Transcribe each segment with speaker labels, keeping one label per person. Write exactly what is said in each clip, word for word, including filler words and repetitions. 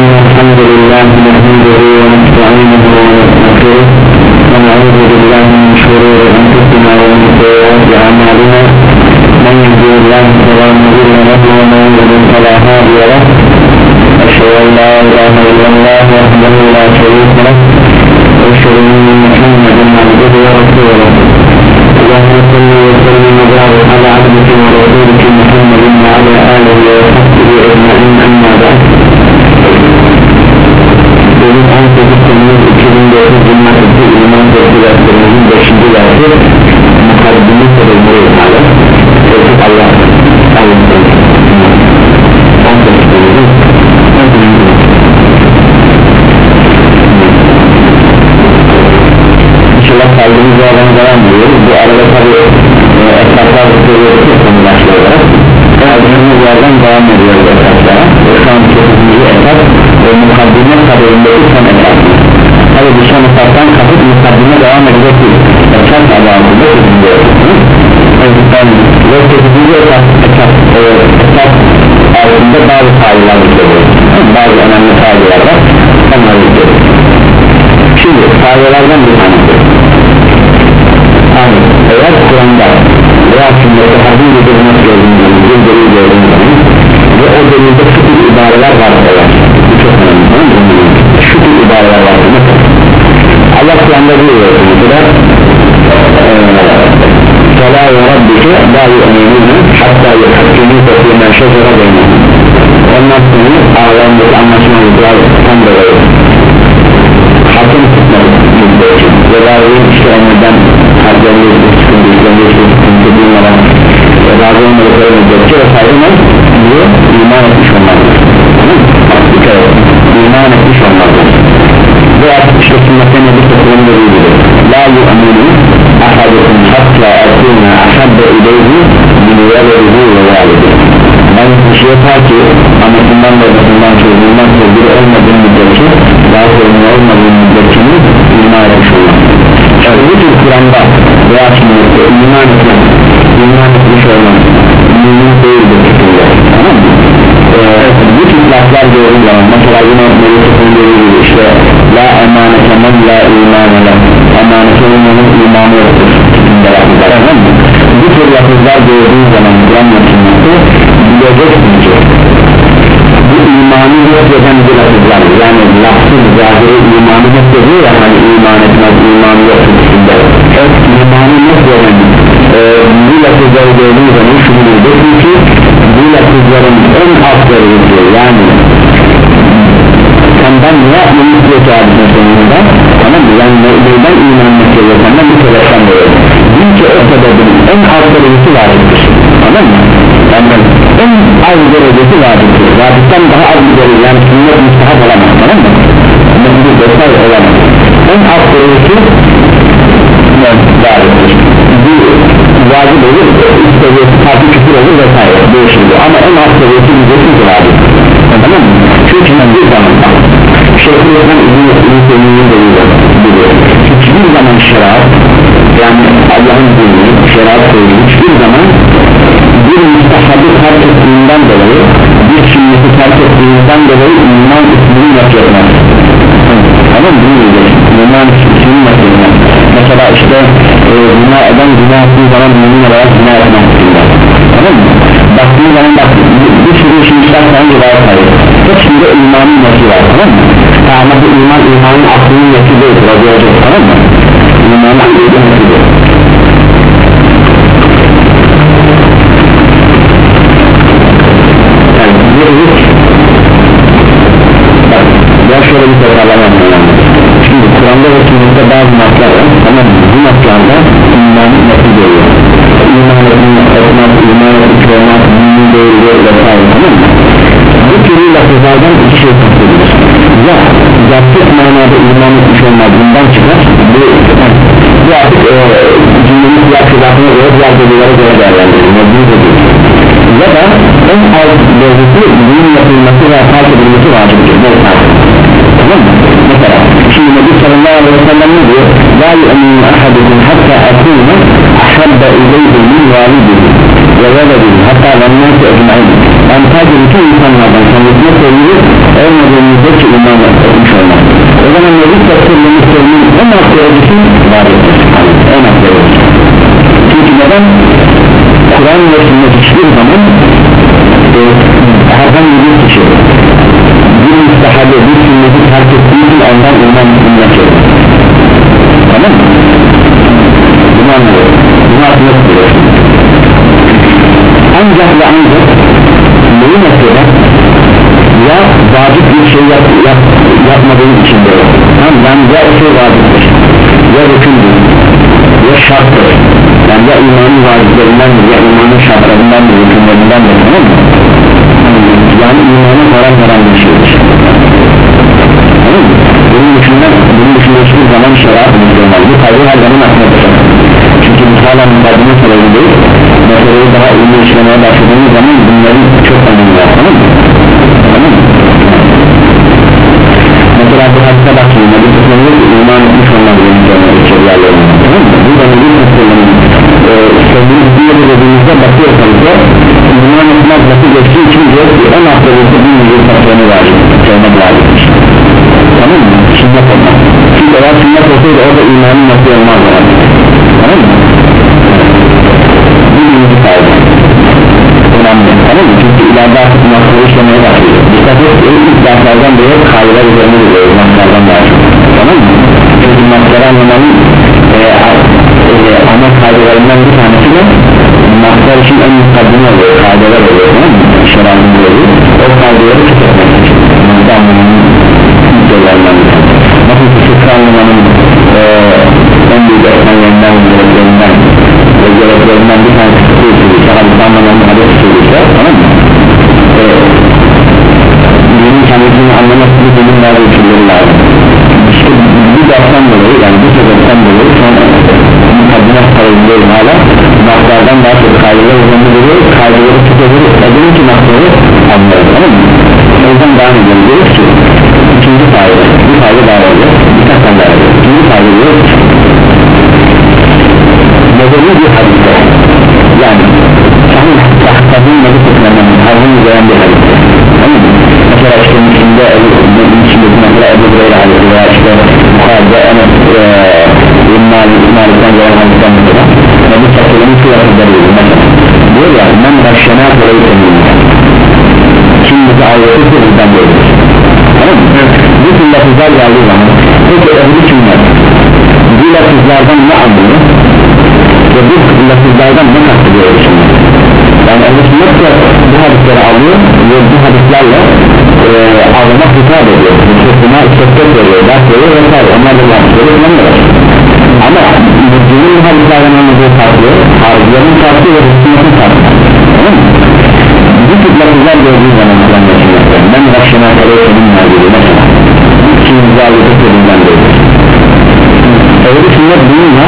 Speaker 1: الحمد لله نحمده ونستعينه ونستغفره ونعوذ بالله من شرور أنفسنا ومن سيئات أعمالنا من يهده الله فلا مضل له ومن يضلل فلا هادي له أشهد أن لا إله إلا الله وحده لا شريك له وأشهد أن محمدا عبده ورسوله اللهم صل وسلم وبارك على عبدك ورسولك محمد وعلى آله وصحبه أجمعين أما بعد Bölüm on sekiz Temmuz iki bin dört Cumhuriyeti İman Tevkilatlarımızın beşinci dersi mukaddimi sebepleri ile Tevkik Allah Allah'ın on sekiz Temmuz'un İnşallah kaldığımız yerden devam ediyoruz. Bu arada tabi esnaflar söylüyoruz ki konu başlı olarak kaldığımız yerden devam ediyoruz esnaflara ve şu an sekizinci esnaf ve mukaddime kaderindeki son esnaf. Tabi bu son esnaftan kapıp mukaddime devam edecek değil. Esnaf adı altında sekizinci esnaf ve sekizinci esnaf esnaf altında bazı faydalar görüyoruz. Bazı önemli faydalar var. Onları görüyoruz. Şimdi faydalardan bir tanesi yani eğer Kur'an'da veya sünnette hadis edilmesi gördüğünüz bir delil gördüğünüz zaman ve o delilde şu tür ibareler var eğer bu çok önemli şu tür ibareler var Allah Kur'an'da diyor mesela فَلَا وَرَبِّكَ لَا يُؤْمِنُونَ حَتَّى يُحَكِّمُوكَ فِيمَا شَجَرَ بَيْنَهُمْ ondan sonra ağlamdaki anlaşmalıklar tam böyle hakim tutmalı müddetçi ve bazı işte onlardan harcayabilir sıkıntı işlemesi sıkıntı bulmadan ve bazı onları müddetçi ve saygına diyor iman etmiş olmalıdır iman etmiş olmalıdır ve artık işte sünnette nebi toplum dediği gibi la yu'minu ahadukum hatta akuna ahabbe ileyhi min veledihi ve validi ben kişiye ta ki anasından ve babasından çocuğundan sevgili olmadığım müddetçi daha sevgili olmadığım müddetçini iman etmiş olmak yani bu tür Kur'an'da veya sünnette iman etmek iman etmiş olmak mümin değildir fikirler tamam mı? Ee, bu tür laflar gördüğüm zaman mesela yine Melek'in dediği gibi işte la emanete men la imanele emanete olmanın imanı yoktur tamam mı? Bu tür lafızlar gördüğüm zaman Kur'an metininde bileceksin ki bu imanı yok eden bir lafızlar yani lafsız zahiri imanı yok ediyor ya hani iman etmez imanı yok üstünde evet imanı yok eden e, bu lafızları gördüğün zaman şunu bileceksin ki bu lafızların en altları diyor yani senden ne yapmanı istiyor ki abinin sonunda tamam mı yani neyden iman etmiyor senden bir sebepten dolayı bil ki o sebebin en alt derecesi vaciptir tamam mı yani en az derecesi vaciptir vacipten daha az bir derece yani sünnet müstahap olamaz tamam mı ama bu detay olamaz en alt derecesi vaciptir bu vacip olur üst seviyesi farklı küfür olur vesaire değişir ama en alt seviyesi müzesiz vacip tamam mı çünkü bir zaman Şeyh'in izin senin dediği hiçbir zaman şeriat yani Allah'ın dini şeriat koyduğu hiçbir zaman bir müstahabı terk ettiğinden dolayı bir sünneti terk ettiğinden dolayı iman ismini yok etmez tamam mı? Bunu diyeceksin iman ismini yok etmez mesela işte e, günah eden günah ettiği zaman mümin olarak günah etmez tamam mı? Baktığın zaman bak bir sürü işin işler sana rivayet sayıyor hepsinde imanın nesi var tamam mı? ama bu iman imanın aklının nesi değil radiyacak tamam mı? imanın aklının nesi değil yani bir risk bak ben şöyle bir tekrarlamam şimdi Kur'an'da ve sünnette bazı naslar var tamam mı? bu naslarda imanın nesi geliyor iman etmek, iman etmek olmak, mümin değildir vesaire tamam mı? Bu türlü lafızlardan iki şey kastedilir ya gerçek manada iman etmiş olmak bundan çıkar bu, bu artık e, cümlenin siyah kızartına göre diğer delillere göre değerlendirilir ya da en alt derecesi din yapılması ve fark edilmesi vaciptir tamam mı? mesela şimdi Nebi sallallahu aleyhi ve sellem ne diyor la yu'minu ahadukum hatta akuna ahabba ileyhi min validihi ve veledin hatta vennâse ecmaîn. Yani sadece bütün insanlardan kendisine sevgili olmadığı müddetçe iman etmiş olmak. O zaman Nebi Sallallahu Aleyhi en alt derecesi vardır, en alt derecesi. Çünkü neden? Kur'an ve sünnet hiçbir zaman e, herhangi bir kişi bir müstehabe, bir sünneti terk ettiği için ondan iman etmeyecek. Tamam mı? Bunu anlıyoruz. Bunu aklına tutuyoruz. Ancak ve ancak neyi mesela ya vacip bir şey yap, yap, yapmadığın için de tamam, yani ya o şey vaciptir ya rükündür ya şarttır, yani ya imanın vaciplerindendir ya imanın şartlarındandır, rükünlerindendir, tamam mı? Yani imanın haram haram bir şeydir, tamam mı? Bunun dışında, bunun dışında hiçbir zaman şeriat olmaz. Bu kaybı her zaman aklına tutacak. Çünkü bu hala mücadele sebebi değil, meseleyi daha iyi işlemeye başladığımız zaman bunların çok önemli var, tamam mı? Tamam mı? Mesela bu hadise bakayım, Nebi Sallallahu Aleyhi iman etmiş olmak gerekiyor içerilerlerine, tamam mı? Bu da Nebi Sallallahu Aleyhi sevdiğimiz bir yeri dediğimizde bakıyorsanız da iman etmek nasıl geçtiği için diyor ki en aktarıcı bir müzik satranı var, sevmek vardır, tamam mı? Sünnet olmak, çünkü eğer sünnet olsaydı orada imanın nasıl olmaz var, tamam mı? Bu birinci kaydı önemli, tamam mı? Çünkü ileride artık nasıl işlemeye başlıyor. Dikkat et, ilk derslerden beri kayılar üzerine gidiyor, naslardan daha çok, tamam mı? Çünkü nasları anlamanın e, e, ana kaydılarından bir tanesi de naslar için en mukaddime oluyor, kaydılar oluyor, tamam mı? Şerafında oluyor, o kaydıları tüketmek için nasıl anlamanın müddetlerinden bir tanesi. Nasıl ki fıkra anlamanın e, en büyük etmenlerinden, gereklerinden ve gereklerinden bir tanesi fıkra usulü, hadis anlamanın hadis usulü ise, tamam mı? E, dinin kendisini anlamak için dinin bazı usulleri lazım. İşte bu dersten dolayı, yani bu sebepten dolayı şu an mukaddime sarılıyoruz hala, naklardan daha çok kaydılar üzerinde duruyoruz, kaydıları tutuyoruz, edin ki nakları anlıyoruz, tamam mı? O yüzden devam ediyoruz, diyoruz ki ikinci fayda, bir fayda daha oluyor, birkaç tane daha oluyor. İkinci fayda diyoruz ki nedeni bir hadise, yani sahih sahih nebi tutmanın hazın üzeren bir hadise, tamam mı? Mesela işte içinde içinde mesela Ebu Hureyre hadisi veya işte Bukhari'de Enes İmmalik'ten gelen hadisten mesela Nebi Sallallahu şu lafızları diyor mesela, diyor ya men raşşena orayı temizliyor, kim bizi ayrıtırsa bizden böyledir, tamam mı? Bu tür lafızlar geldiği zaman peki ehli kimler bu lafızlardan ne anlıyor ve bu lafızlardan ne kastediyor şimdi? Yani ehli sünnet de bu hadisleri alıyor ve bu hadislerle e, ağzına hitap ediyor, buna istekler veriyor, ders veriyor vesaire, onlar da bu hadisleri kullanıyorlar. Ama dinin hadislerden anladığı farklı, harcıların farklı ve hükümetin farklı, tamam mı? Bu tip lafızlar gördüğü zaman kullanıyorsunuz. Ben raşşına kadar seninler gibi mesela kim zâlide seninler böyle öyle sünnet bununla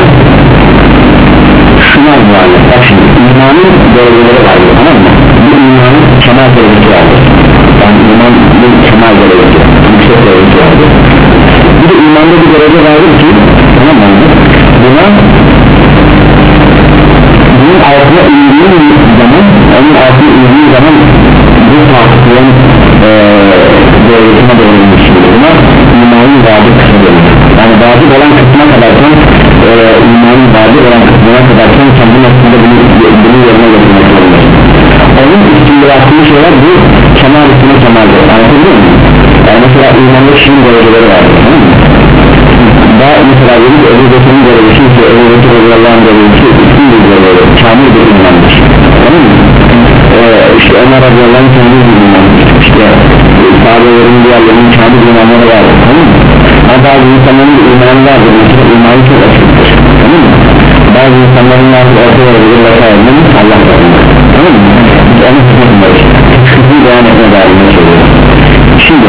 Speaker 1: şuna muhalif. Bak şimdi imanın dereceleri vardır, tamam mı? Bu imanın kemal derecesi vardır, yani imanın kemal derecesi, yüksek derecesi vardır. Bir de imanda bir derece vardır ki, tamam mı? Buna bunun altına indiği zaman, onun altına indiği zaman bu farklılığın e, derecesine doğru inmiştir. Buna imanın vacip kısmı denir. Yani vacip olan kısmına kadarken e, imanın vacip olan kısmına kadarken kendi nefsinde bunu, bunu yerine getirmek zorundasın. Onun üstünde yaptığı şeyler bu kemal üstüne kemaldir. Anlatabiliyor muyum? Yani mesela imanlı kişinin dereceleri vardır, tamam mı? Daha mesela dedik Ebu Bekir'in derecesi ise Ebu Bekir Allah'ın derecesi üstün bir derece, kamil bir imandır, tamam mı? Ee, işte Ömer Allah'ın kamil bir imandır, işte sahabelerin diğerlerinin kamil imanları vardır, tamam mı? Ama bazı insanların imanı vardır, mesela imanı çok açıktır, tamam mı? Bazı insanların vardır ortaya verir vesaire, Allah vardır, tamam mı? Biz onu tutmuyoruz, kısmı beyan etme dağılığına söylüyoruz. Şimdi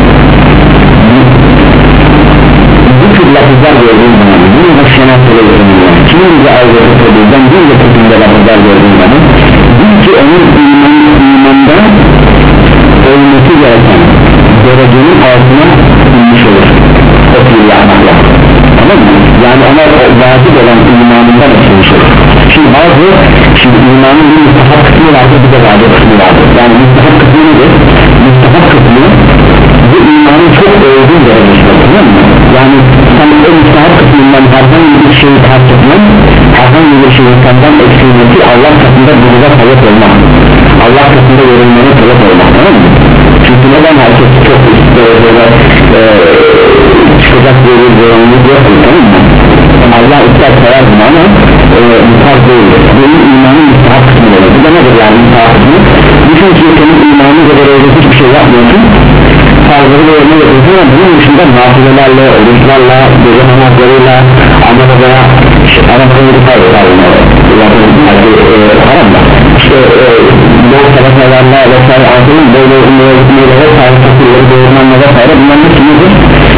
Speaker 1: bu tür lafızlar gördüğün zaman bunu da şenat söylüyorlar, kimin bize ayrıca söylediğinden bir de tutunda lafızlar gördüğün zaman bil ki onun iman, imanda olması gereken derecenin altına inmiş olur o tür yapmakla, tamam mı? Yani ona vacip olan imanından açılmış olur. şimdi bazı şimdi imanın bir müstahap kısmı vardır, bir de vacip kısmı vardır. Yani müstahap kısmı nedir? Müstahap kısmı bu imanın çok olduğu derecesi, tamam mı? Yani sen o müstahap kısmından herhangi bir şeyi terk etmen, herhangi bir şeyi senden eksilmesi Allah katında burada talep olmak, Allah katında yorulmana talep olmak, tamam mı? Çünkü neden herkes çok istiyor böyle e, çıkacak bir yorumluluk yok, tamam mı? Allah ister sever bunu ama e, mutlak değildir. Benim imanın müstahap kısmı olur. Bu da nedir yani müstahap kısmı? Bütün ki senin imanın kadar öyle hiçbir şey yapmıyorsun, fazlaları da yerine getiriyorsun ama bunun dışında nafilelerle, oruçlarla, gece namazlarıyla, anlamda veya Arap'ın bir fayda sağlıyor haram da işte bol taraflarla vesaire altının böyle ümmeyle vesaire fakirleri doğurmanla vesaire bunların hepsi nedir?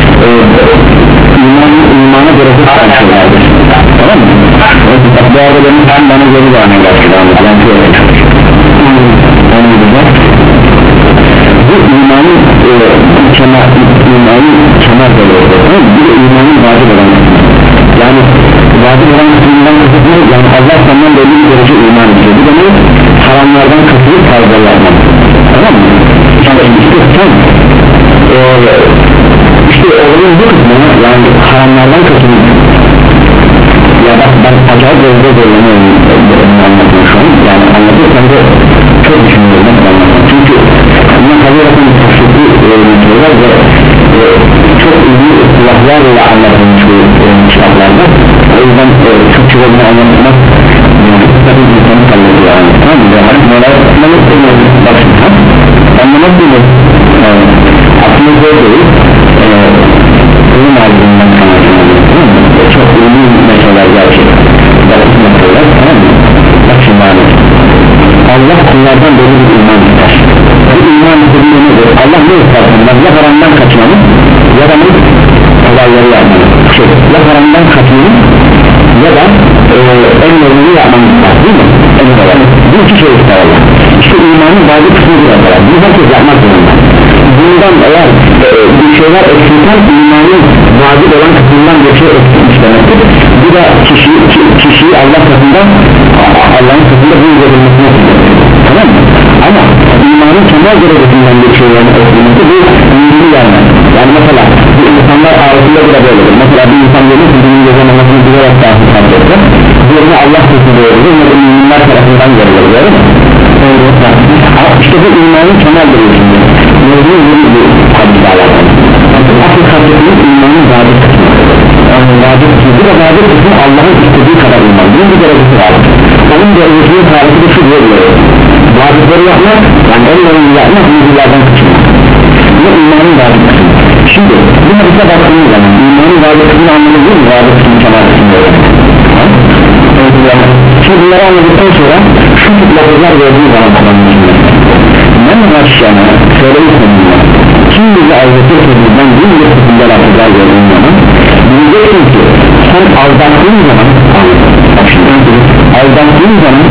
Speaker 1: İmanın imana göre bir şeylerdir, tamam mı? Bak bu arada benim ben bana göre de anlayın başlayalım ben şöyle bu imanın kenar imanın kenar böyle bir de imanın vacip olan yani vacip olan kısmından kısmı yani Allah senden belli bir derece iman ediyor bu da ne? Haramlardan katılıp fazla yapmak, tamam mı? Yani işte sen e, işte oğlun bu kısmına yani haramlardan katılıp ya bak ben acayip gözde zorlanıyorum anlatayım şu an yani anlatırken de çok düşünüyorum çünkü buna kalıyorken tafsiri öğretiyorlar ve e, çok iyi silahlarla anlatılmış bu kitaplarda o yüzden e, Türkçe'de bunu anlatmak yani tabi insanı kallıyor yani tamam mı? Yani neler anlamak değil bak şimdi anlamak değil aklımız böyle değil bunun ardından kaynaklanıyor tamam mı? Çok iyi meseleler gerçekten basit meseleler tamam mı? Bak şimdi abi Allah kullardan böyle bir iman ister bu iman istediği nedir? Allah ne ister senden? Ya haramdan kaçmanı ya da olayları yapmanı şey, ya haramdan kaçmanı ya da e, en önemli yapmanı ister değil mi? En önemli bu iki şey ister Allah işte imanın bazı kısmı bir kadar bunu herkes yapmak zorunda bundan eğer e, bir şeyler eksilten imanın vacip olan kısmından bir şey eksilmiş demektir bu da kişi, ki, kişiyi Allah katında Allah'ın katında bu verilmesine tamam mı? Ama imanın kemal derecesinden bir şeylerin eksilmesi bu iyiliği vermez yani mesela bu insanlar ağzında bile böyledir mesela bir insan gelir ki bunun gece namazını bilerek dahil kalacaksa diğerini Allah katında verilir ya da müminler tarafından verilir değil mi? İşte bu imanın kemal derecesinde mevzunun yeni bir hadis alakalı asıl hadisinin imanın vacip kısmı yani vacip kısmı bu da vacip kısmı Allah'ın istediği kadar iman bunun bir derecesi var onun derecesinin tarifi de şu diye diyor vacipleri yapmak yani en önemli yapmak müzilerden kaçınmak bu imanın vacip kısmı şimdi bu hadise baktığımız zaman imanın vacip kısmını anlamı değil mi vacip kısmı kemal kısmı şimdi bunları anladıktan sonra şu tip lafızlar gördüğü zaman kullanmışlar ben başlayana söylemiştim kim bizi aldatırsa bizden bir bir kısımda lafızlar gördüğün zaman bileceksin ki sen aldattığın zaman aldattığın zaman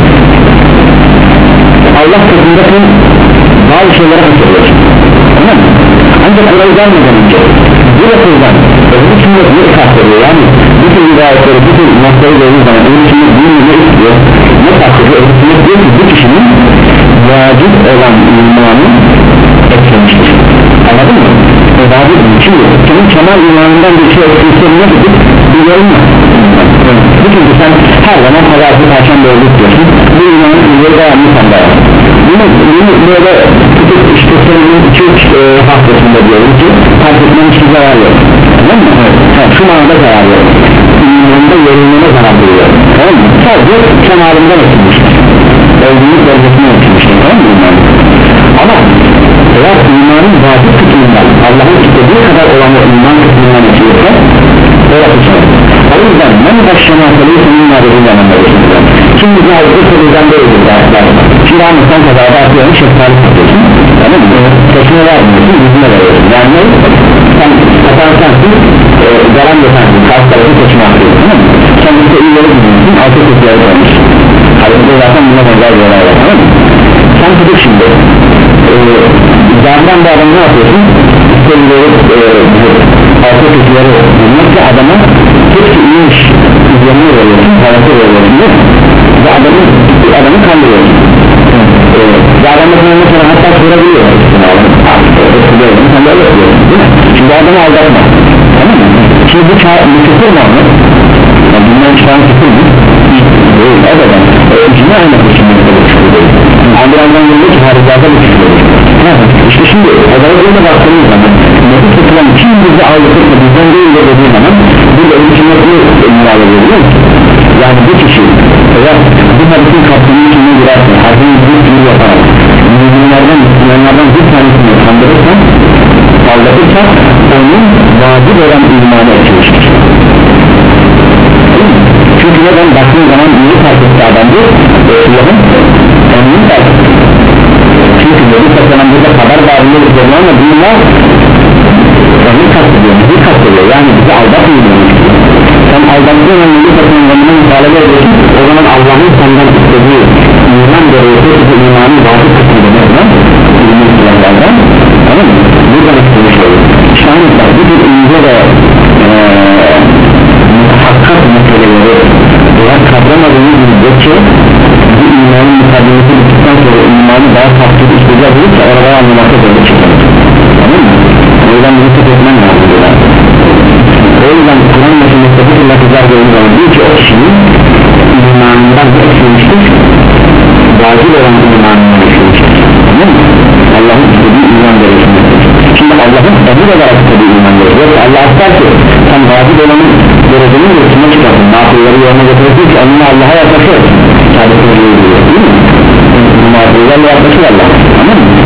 Speaker 1: Allah katında sen bazı şeylere hatırlıyorsun tamam mı? Ancak orayı gelmeden önce bu lafızdan öbür sünnet bir kastediyor yani bütün rivayetleri bütün noktayı gördüğün zaman öbür sünnet bir ne istiyor ne kastediyor öbür sünnet diyor ki bu kişinin vacip olan imanı eksilmiştir anladın mı? O vacip mi? Şimdi senin kemal imanından bir şey eksilse ne dedik? Bir görünmez çünkü sen her zaman hayatı perşembe olduk diyorsun bu imanın ileri devamlı sende var bunu, bunu böyle tutup işte senin iki üç e, haftasında diyorum ki fark etmen hiçbir zarar yok tamam mı? Evet. Yani şu manada zarar yok imanında yorulmana zarar veriyor tamam mı? Sadece kenarından eksilmiştir olduğunuz derecesine eksilmiştir tamam mı? Ama eğer imanın vacip kısmından Allah'ın istediği kadar olan o iman kısmından eksilirse o yapacak o yüzden ben başlama atılıyı senin adetinden anlayışım kim bizi alırsa bizden böyledir dersler şimdi anı sen kazada atıyorum şeftali tutuyorsun tamam mı? Seçime vermiyorsun yüzüne veriyorsun yani ne? sen katan sensin e, garan da sensin karşı tarafı seçime atıyorsun tamam mı? sen işte ileri gidiyorsun altı kutları koymuşsun halinde zaten buna benzer bir olay var tamam mı? sen tutup şimdi e, zardan da adam ne yapıyorsun? işte ileri e, altı kutları bulmak ki adama hepsi iyiymiş üzerine veriyorsun, parası veriyorsun ve adamı, adamı kandırıyorsun ee, ve adamı sonra hatta sorabiliyor sen de öyle yapıyorsun değil mi? Şimdi adamı aldatma tamam mı? Şimdi bu küfür mü anlar? Yani bundan çıkan küfür mü? Değil, evet İcmi aynı küfürmekte bu küfür değil Andırağından geliyor ki haricada bu küfür değil İşte şimdi Hazretlerine baktığımız zaman nefis tutulan kim bizi aldatıp da bizden değil de dediği zaman burada ölçümletini müdahale ediyor yani bu kişi eğer bu hadisin kapsamının içine girerse harfini bir türlü yaparak müminlerden, müslümanlardan bir tanesini kandırırsa aldatırsa onun vacip olan imanı etmiştir çünkü neden baktığın zaman iyi fark etti adamdır Resulullah'ın emrini fark etti çünkü Nebi Sallam burada haber bağırıyor üzerine ama bunlar onu kastediyor, bizi kastediyor yani bizi aldatmıyor sen aldattığın an Nebi Sallam'ın emrine müsaade ediyorsun o zaman Allah'ın senden istediği iman gereği bu imanın vacip kısmı demek ilmin silahlardan tamam mı? buradan istemiş olur işte hani bak bu tür ince de muhakkak meseleleri eğer kavramadığınız müddetçe bu imanın mukadimesi bittikten sonra imanı daha tatlı işleyecek olursa orada anlamakta böyle çıkar tamam mı? o yüzden bunu tut etmen lazım o yüzden Kur'an meselesi bu tür lafızlar görünür olan diyor ki o kişinin imanından eksilmiştir vacil olan imanından eksilmiştir tamam mı? Allah'ın istediği iman gerekmektedir şimdi Allah'ın emir olarak istediği iman gerekmektedir yoksa Allah ister ki sen vacil olanın derecenin üstüne çıkarsın mağdurları yerine getirirsin ki onunla Allah'a yaklaşır sadece diyor değil mi? mağdurlarla yaklaşır Allah tamam mı?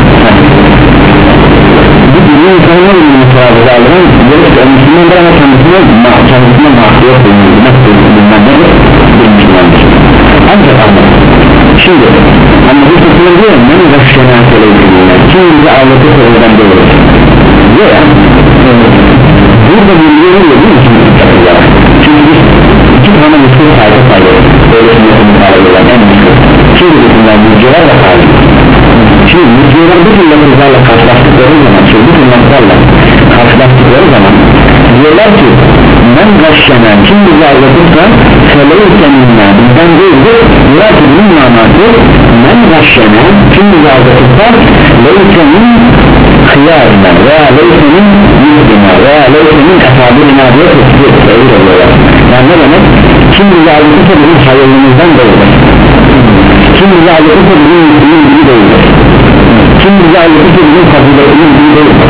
Speaker 1: bu dünya insanlar ilgili mutabıza alınan gerek o Müslümanlar ama kendisine kendisine mahsiyet bulunur nasıl bulunmadır bir Müslümandır ancak anlar şimdi ama bu tutuyor diyor men gaşşena söyleyiciler kim bizi ağlatırsa oradan doğru diyor ya burada bilgiye veriyor değil mi çünkü biz iki tane Müslüman sayfa sayıyoruz öyle sünnetin sayıyorlar en Müslüman şimdi bütünler mücceler ve sayıyor şimdi mücceler bütün lafızlarla karşılaştıkları zaman şimdi bütün lafızlarla karşılaştıkları zaman diyorlar ki men gaşşena kim bizi ağlatırsa söyleyirse minna bizden değildir diyor ki bunun manası men gaşşena kim bizi ağlatırsa leysenin hıyarına veya leysenin yüzdina veya leysenin efabirina diye tespit ediyorlar yani ne demek kim bizi ağlatırsa bizim hayırlımızdan değildir kim bizi ağlatırsa bizim yüzümün gibi değildir kim bizi ağlatırsa bizim faziletinin gibi değildir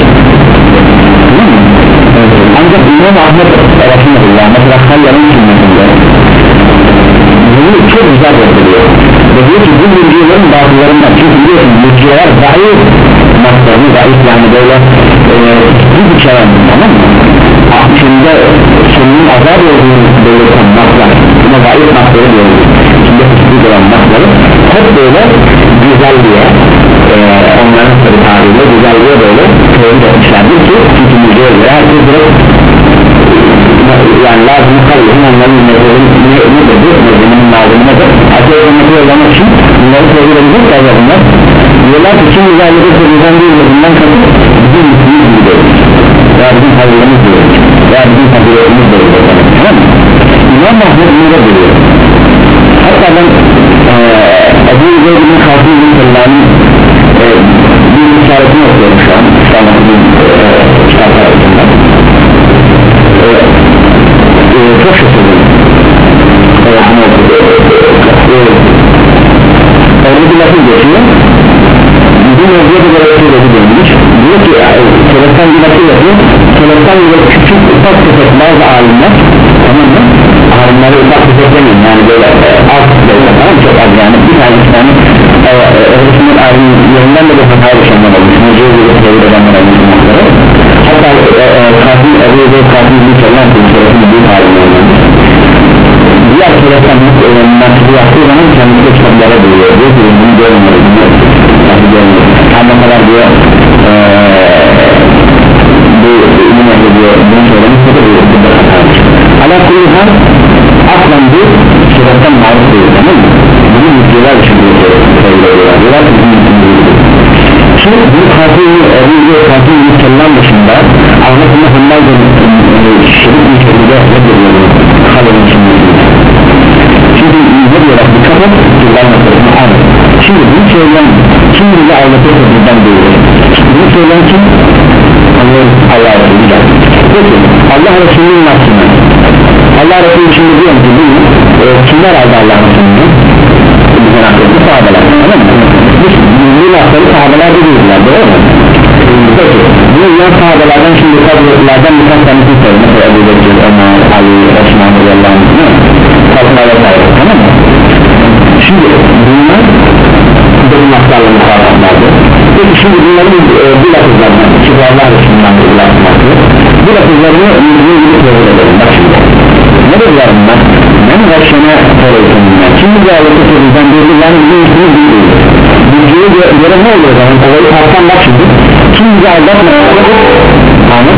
Speaker 1: ancak İmam Ahmet Rahimahullah mesela Hayyar'ın sünnetinde bunu çok güzel gösteriyor ve diyor ki bu bilgilerin bazılarından çünkü biliyorsun bilgiler zayıf maslarını zayıf yani böyle bir bir kere tamam mı? Şimdi sonunun azab olduğunu belirten maslar buna zayıf masları diyoruz şimdi kısmı olan masları hep böyle güzelliğe e, onların sarı tarihiyle güzelliğe böyle tevhid etmişlerdir ki çünkü müziğe göre herkes direkt yani lazım kalıyor onların mezarının nedir bu mezarının lazımı nedir herkes onları yollamak için bunları tevhid edecek ya bunlar diyorlar ki kim güzelliğe söyleyeceğim değil de bundan kasıp bizim müziğimiz gibi değil veya bizim hazırlığımız değil veya bizim hazırlığımız değil tamam mı? İmam Mahmud bunu da biliyor hatta ben Ebu Zeyd'in Kalkı'nın Selman'ın bir işaretini okuyorum şu an İslam'ın kitaplar arasında çok şaşırdım orada bir lafı geçiyor bir mevzuya bir gerekçe dedi dönmüş diyor ki Seleften bir lafı yapıyor Seleften bir küçük ufak tefek bazı alimler tamam mı? Alimleri ufak tefek demeyin yani böyle alt böyle tamam çok az yani bir tane tane öğretmenin alimlerinden de bir hata yaşayanlar olmuş mevzuya bir tevhid edenler olmuş hatta katil Ebu Zeyd katil bir çalan bir Seleften büyük alimler olmuş diğer Seleften mensubu yaptığı zaman kendisi kitaplara buluyor diyor ki bunu görmüyor nasıl görmüyor tam ne kadar diyor bu ünlü diyor bunu söylemişse de diyor bu da hatadır ala kulühan aslan bir Seleften maruf değil tamam mı? bunu müddeler için söylüyorlar diyorlar ki bunu müddeler şimdi bu katil Ebu Zeyd katil bir çalan dışında Ahmet bin Hanbal şerif bir şekilde reddediyor Halil'in içinde nasıl? Bizden nasıl? Şimdi bunu söyleyen kim bizi aldatırsa bizden değil. Bunu söyleyen kim? Allah Resulü. Peki Allah Resulü'nün aslında Allah Resulü şimdi diyor ki bunu e, kimler aldı Allah Resulü'nü? Bizden akıllı sahabeler, tamam mı? Bu lafları sahabeler de değiller, doğru mu? Peki bu yan sahabelerden şimdi kadrolardan birkaç tanesini söyleyeyim. Mesela Ebu Bekir, Ömer, Ali, Osman radıyallahu anh, Fatma vesaire, tamam mı? Şimdi bunlar benim laflarla muhatablardı. Peki şimdi bunların e, bu lafızlarından kibarlar üstünden bu lafızlardı. Bu lafızlarını yüzüne gidip yolda edelim. Bak şimdi ne dediler bunlar? Ben başına sorayım. Şimdi bu Allah'ı soruyacağım dedi. Yani bizim üstünü bildiği bilgiye göre ne oluyor zaman? Olayı tartan bak şimdi. Kim bizi aldatmıyor? Anladın?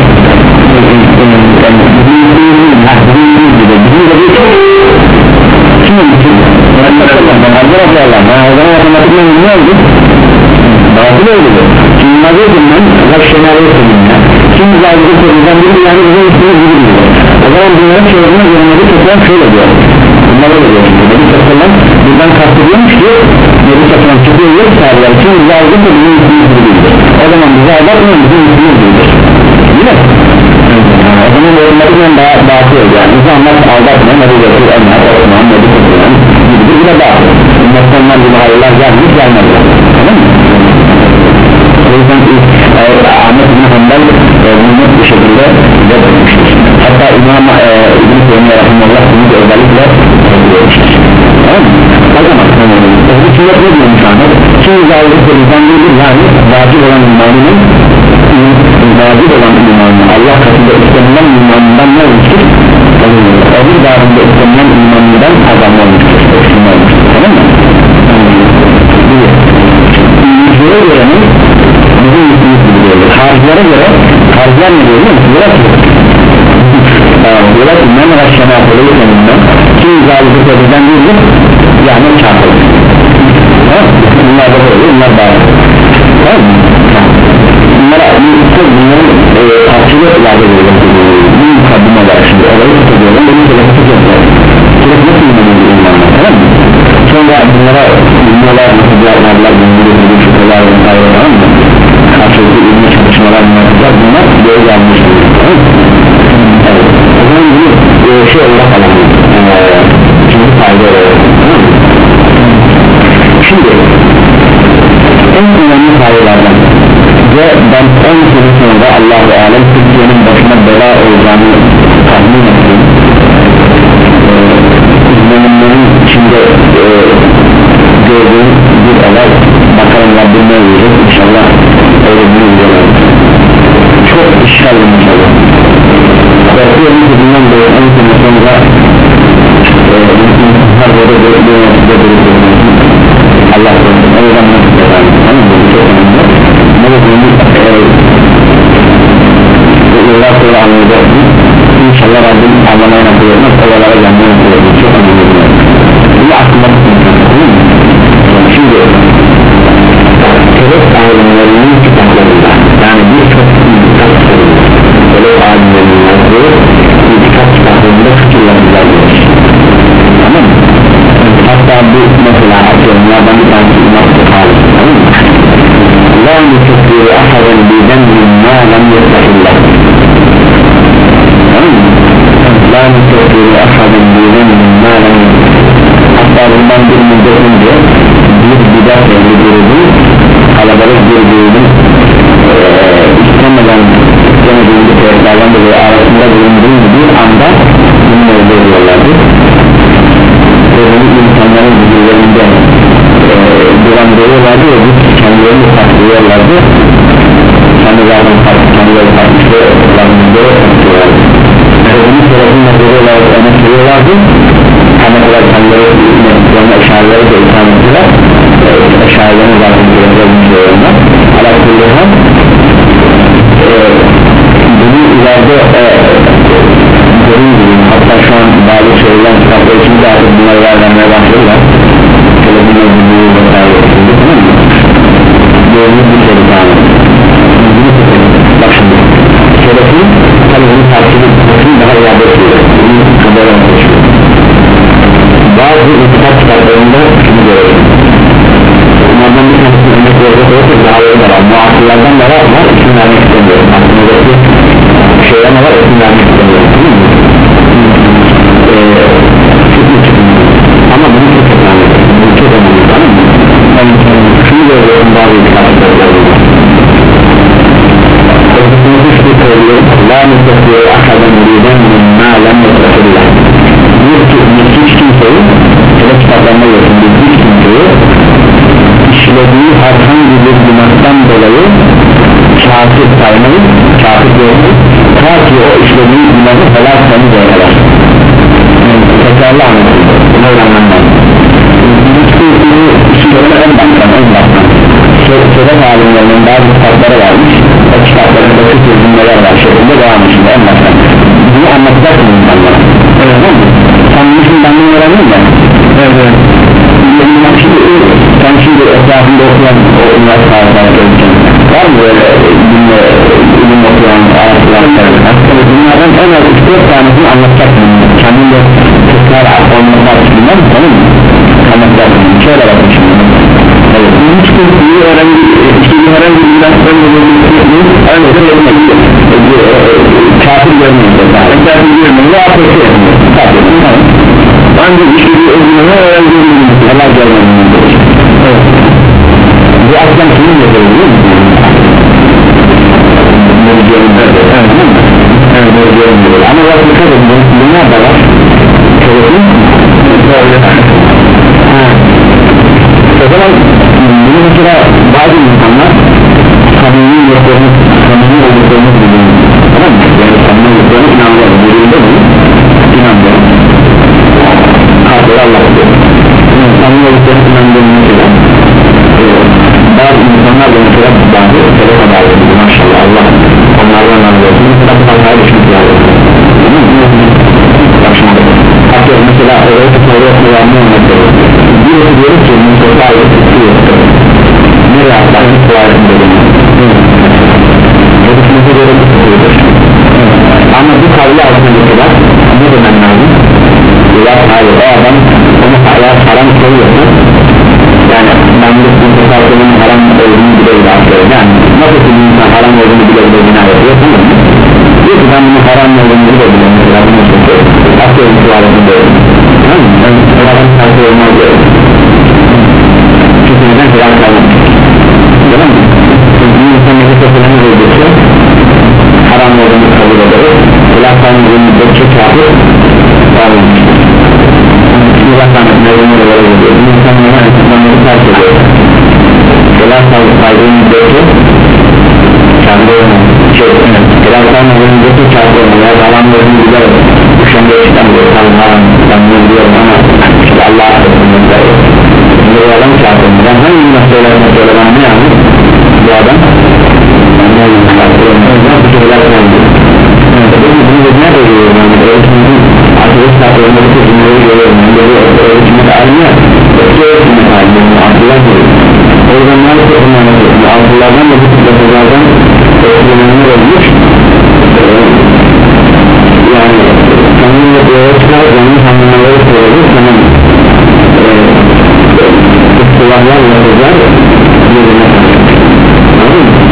Speaker 1: Kim için? Hazır Allah'ım o zaman otomatikman ne oldu? Batıl oldu. Şimdi ne dedim ben? Bak senaryo seninle kim bizi aldatıyor soruyacağım dedi. Yani bizim üstünü bildiği o zaman bunların çözümüne görünmedi toplam şöyle diyor. Bunlar öyle diyor. Nebi Sakallam buradan kastediyormuş ki Nebi Sakallam çıkıyor yok sahibiler kim bizi aldatıyor bizim üstümüz bildiğidir. O zaman bizi aldatmıyor bizim üstümüz bildiğidir. Değil mi? O zaman yorumlarından daha dağıtıyor yani. İnsanlar aldatmıyor Nebi Sakallam Ömer, Osman, Nebi Sakallam gibidir bile dağıtıyor. Bunlar gibi hayırlar gelmiş gelmezler. Tamam mı? O yüzden Ahmet bin Hanbel bunu bir şekilde reddetmiştir. Hatta İmam e, İbn-i Teymiye Rahimullah bunu da özellikle reddetmiştir. Tamam mı? O zaman bu sünnet ne diyormuş Ahmet? Kim izahı bizden değildir yani vacip olan imanının vacip olan imanının Allah katında istenilen imanından ne olmuştur? Öbür dağında istenilen imanından azamlı olmuştur. Tamam mı? Yüzlere göre mi? Bizim yüzümüz biliyoruz. Harcılara göre harcılar ne diyor musun? Diyorlar ki diyorlar ki men aşağıya koyuyor kendinden kim izahı bizden değildir yani çarpılır. Bunlar da böyle bunlar da tamam mı? Bunlara bunların tartışılı ilave ediyorlar bu mukaddime var şimdi olayı tutuyorlar bunu da tutuyorlar sürekli nasıl inanıyor imanlar tamam mı? Sonra bunlara bilmiyorlar nasıl cevaplarlar bunları şüpheler vesaire tamam mı? Karşılıklı ilmi çalışmalar yapacak bunlar böyle yanlış oluyor tamam mı? Evet o zaman bunu şey olarak alalım şimdi fayda olarak tamam mı? Şimdi en önemli faydalardan ve ben on sene sonra Allah-u Alem Türkiye'nin başına bela olacağını tahmin ettim izlenimlerin içinde e, gördüğüm bir olay bakalım Rabbim ne olacak inşallah öyle bir videolar çok işgal inşallah korkuyorum ki bundan böyle on sene sonra insanlar böyle böyle böyle böyle Allah korusun o yüzden nasıl yapalım tamam mı? Bu çok önemli ne de bunu yıllar sonra anlayacaksın İnşallah Rabbim anlamaya nasıl olmaz olaylara gelmeye nasıl olmaz çok önemli bunu aklıma tutmayacağım şimdi Kelef alimlerinin kitaplarında yani birçok kitap sorulur Kelef alimlerinin yazdığı birçok kitaplarında fikirler güzeldir tamam mı? Hatta bu mesela atıyorum bir tanesi İmam Bukhari tamam mı? La nükeffiru ahadan bidenmin ma lam yetahillah tamam mı? La nükeffiru ahadan bidenmin ma lam yetahillah hatta bundan bir müddet önce bir bidat ve bir grubu kalabalık bir grubu istemeden istemediğim bir sebeplerden dolayı arasında bulunduğum bir anda bunu öldürüyorlardı ve bunu insanların vücudlarında dolandırıyorlardı ve biz kendilerini saklıyorlardı kendilerinin farklı kendileri farklı kendileri saklıyorlardı ve bunu sebebin nazarıyorlardı öne sürüyorlardı ama kadar kendileri eşarları da itham ettiler eşarlarını zaten görevlenmişlerinde alakalıhan bunu ileride görüyorum hatta şu an bazı söyleyen kitaplar için de artık bunları vermeye başlıyorlar televizyonda bulduğu vesaire tamam mı? Gördüğünüz bir şey tamam bak şimdi Selefin tabi bunu takip etmesini daha iade ediyor bunun kadar anlaşıyor bazı bazı itikad kitaplarında şunu görüyoruz. Bunlardan bir tanesini örnek verecek olursa daha öyle de var. Muasırlardan da var ama isim vermek istemiyorum. Aklımızdaki şeyler var, isim vermek istemiyorum. Eee ama bunu çok önemli. Bunu çok önemli, tamam mı? Yani şunu görüyorsun bazı itikad kitaplarında. Özellikle şu söylüyor, la nüfesiyor ahadan müriden minna lem yetefillah. Diyor ki hiç kimseyi, hele kitaplarına görüyorsun, hiç kimseyi işlediği herhangi bir günahtan dolayı kafir saymayı, kafir görmeyi, ta ki o işlediği günahı helal saymayı kadar. Tekrarlı anlatıldı, bunu öğrenmem. Hiçbir işlerine en baştan, en baştan sebep alimlerinin bazı kitapları varmış, o kitaplarında küçük cümleler var şeklinde devam etsin en baştan. Bunu anlatacaksın insanlara, öyle mi? Sen bunu şimdi benden öğrendin mi? Evet. Şimdi, sen şimdi etrafında okuyan o üniversitelerden görürken var mı böyle dinle, ilim okuyan ayetler bunlardan en az üç dört tanesini anlatacaksın kendinde tekrar olmalar bilmem mi? Tamam mı? Anlatacaksın, şöyle bakın şimdi evet, hiç kimseyi öğrenci işini öğrenci bilen öğrenci aynı da kafir görmeyecek kafir görmeyecek ve afiyeti etmiyor ancak işini özgürlüğüne öğrenci helal görmeyecek bu aslan kimin yapıyor biliyor musun? Ama bak dikkat edin bunlar da var o zaman bunu mesela bazı insanlar samimi yoklarını samimi olduklarını biliyor tamam mı? Yani samimi olduklarını inanıyor birinde mi? İnanıyor kalpleri Allah'a diyor samimi olduklarını inandığını mesela bazı insanlar da mesela bazı sebep haber ediyor maşallah Allah onlardan anlıyorsun mesela bu hatayı düşünüp yani bak şimdi atıyorum mesela oraya tutarı okuyanını anlatıyor birisi diyor ki Mustafa ayeti tutuyor nereye atlarını kuayetini dedim ödüsünüzü göre tutuyordur ama bu kavli altına kadar ne demen lazım ya hayır o adam onu hala haram koyuyorsa yani ben de Mustafa ayetinin haram olduğunu bile bile atıyorum yani nasıl ki insan haram olduğunu bile bile bina yapıyor tamam mı? Diyor ki ben bunu haram olduğunu bile bile mesela bunu tutuyor atıyorum kuayetini dedim tamam mı? Ben haram tersi olmaz diyorum çünkü neden helal kalmak tamam mı? Çünkü bir insan nefes etkilerini öldürse haram olduğunu kabul ederiz helal kalmadığını müddetçe kafir varmış Allah rahmetine öldüğünü de böyle ediyor bir insan nefes etkilerini terk ediyor helal kalmadığını müddetçe kafir olmaz şey, helal kalmadığını müddetçe kafir olmaz ya haram olduğunu güzel düşende çıkamıyor tamam haram ben bunu biliyorum ama işte Allah'a katılmakta bu adam kafirden hangi meselelerine söylenen ne yani bu adam ne yapıyor bu şeyler kaldı bunu da ne oluyor yani öğretmenin akıllı saatlerinde bu cümleleri görüyorum böyle öğretmenler almıyor ötki öğretmenler almıyor akıllar görüyor o yüzden ne yapıyor onlarla görüyor akıllardan da bu tip lafızlardan öğretmenler olmuş yani tanımla öğretmenler onun tanımları söylüyor tamam kullanlar lafızlar birbirine karşı anladın mı?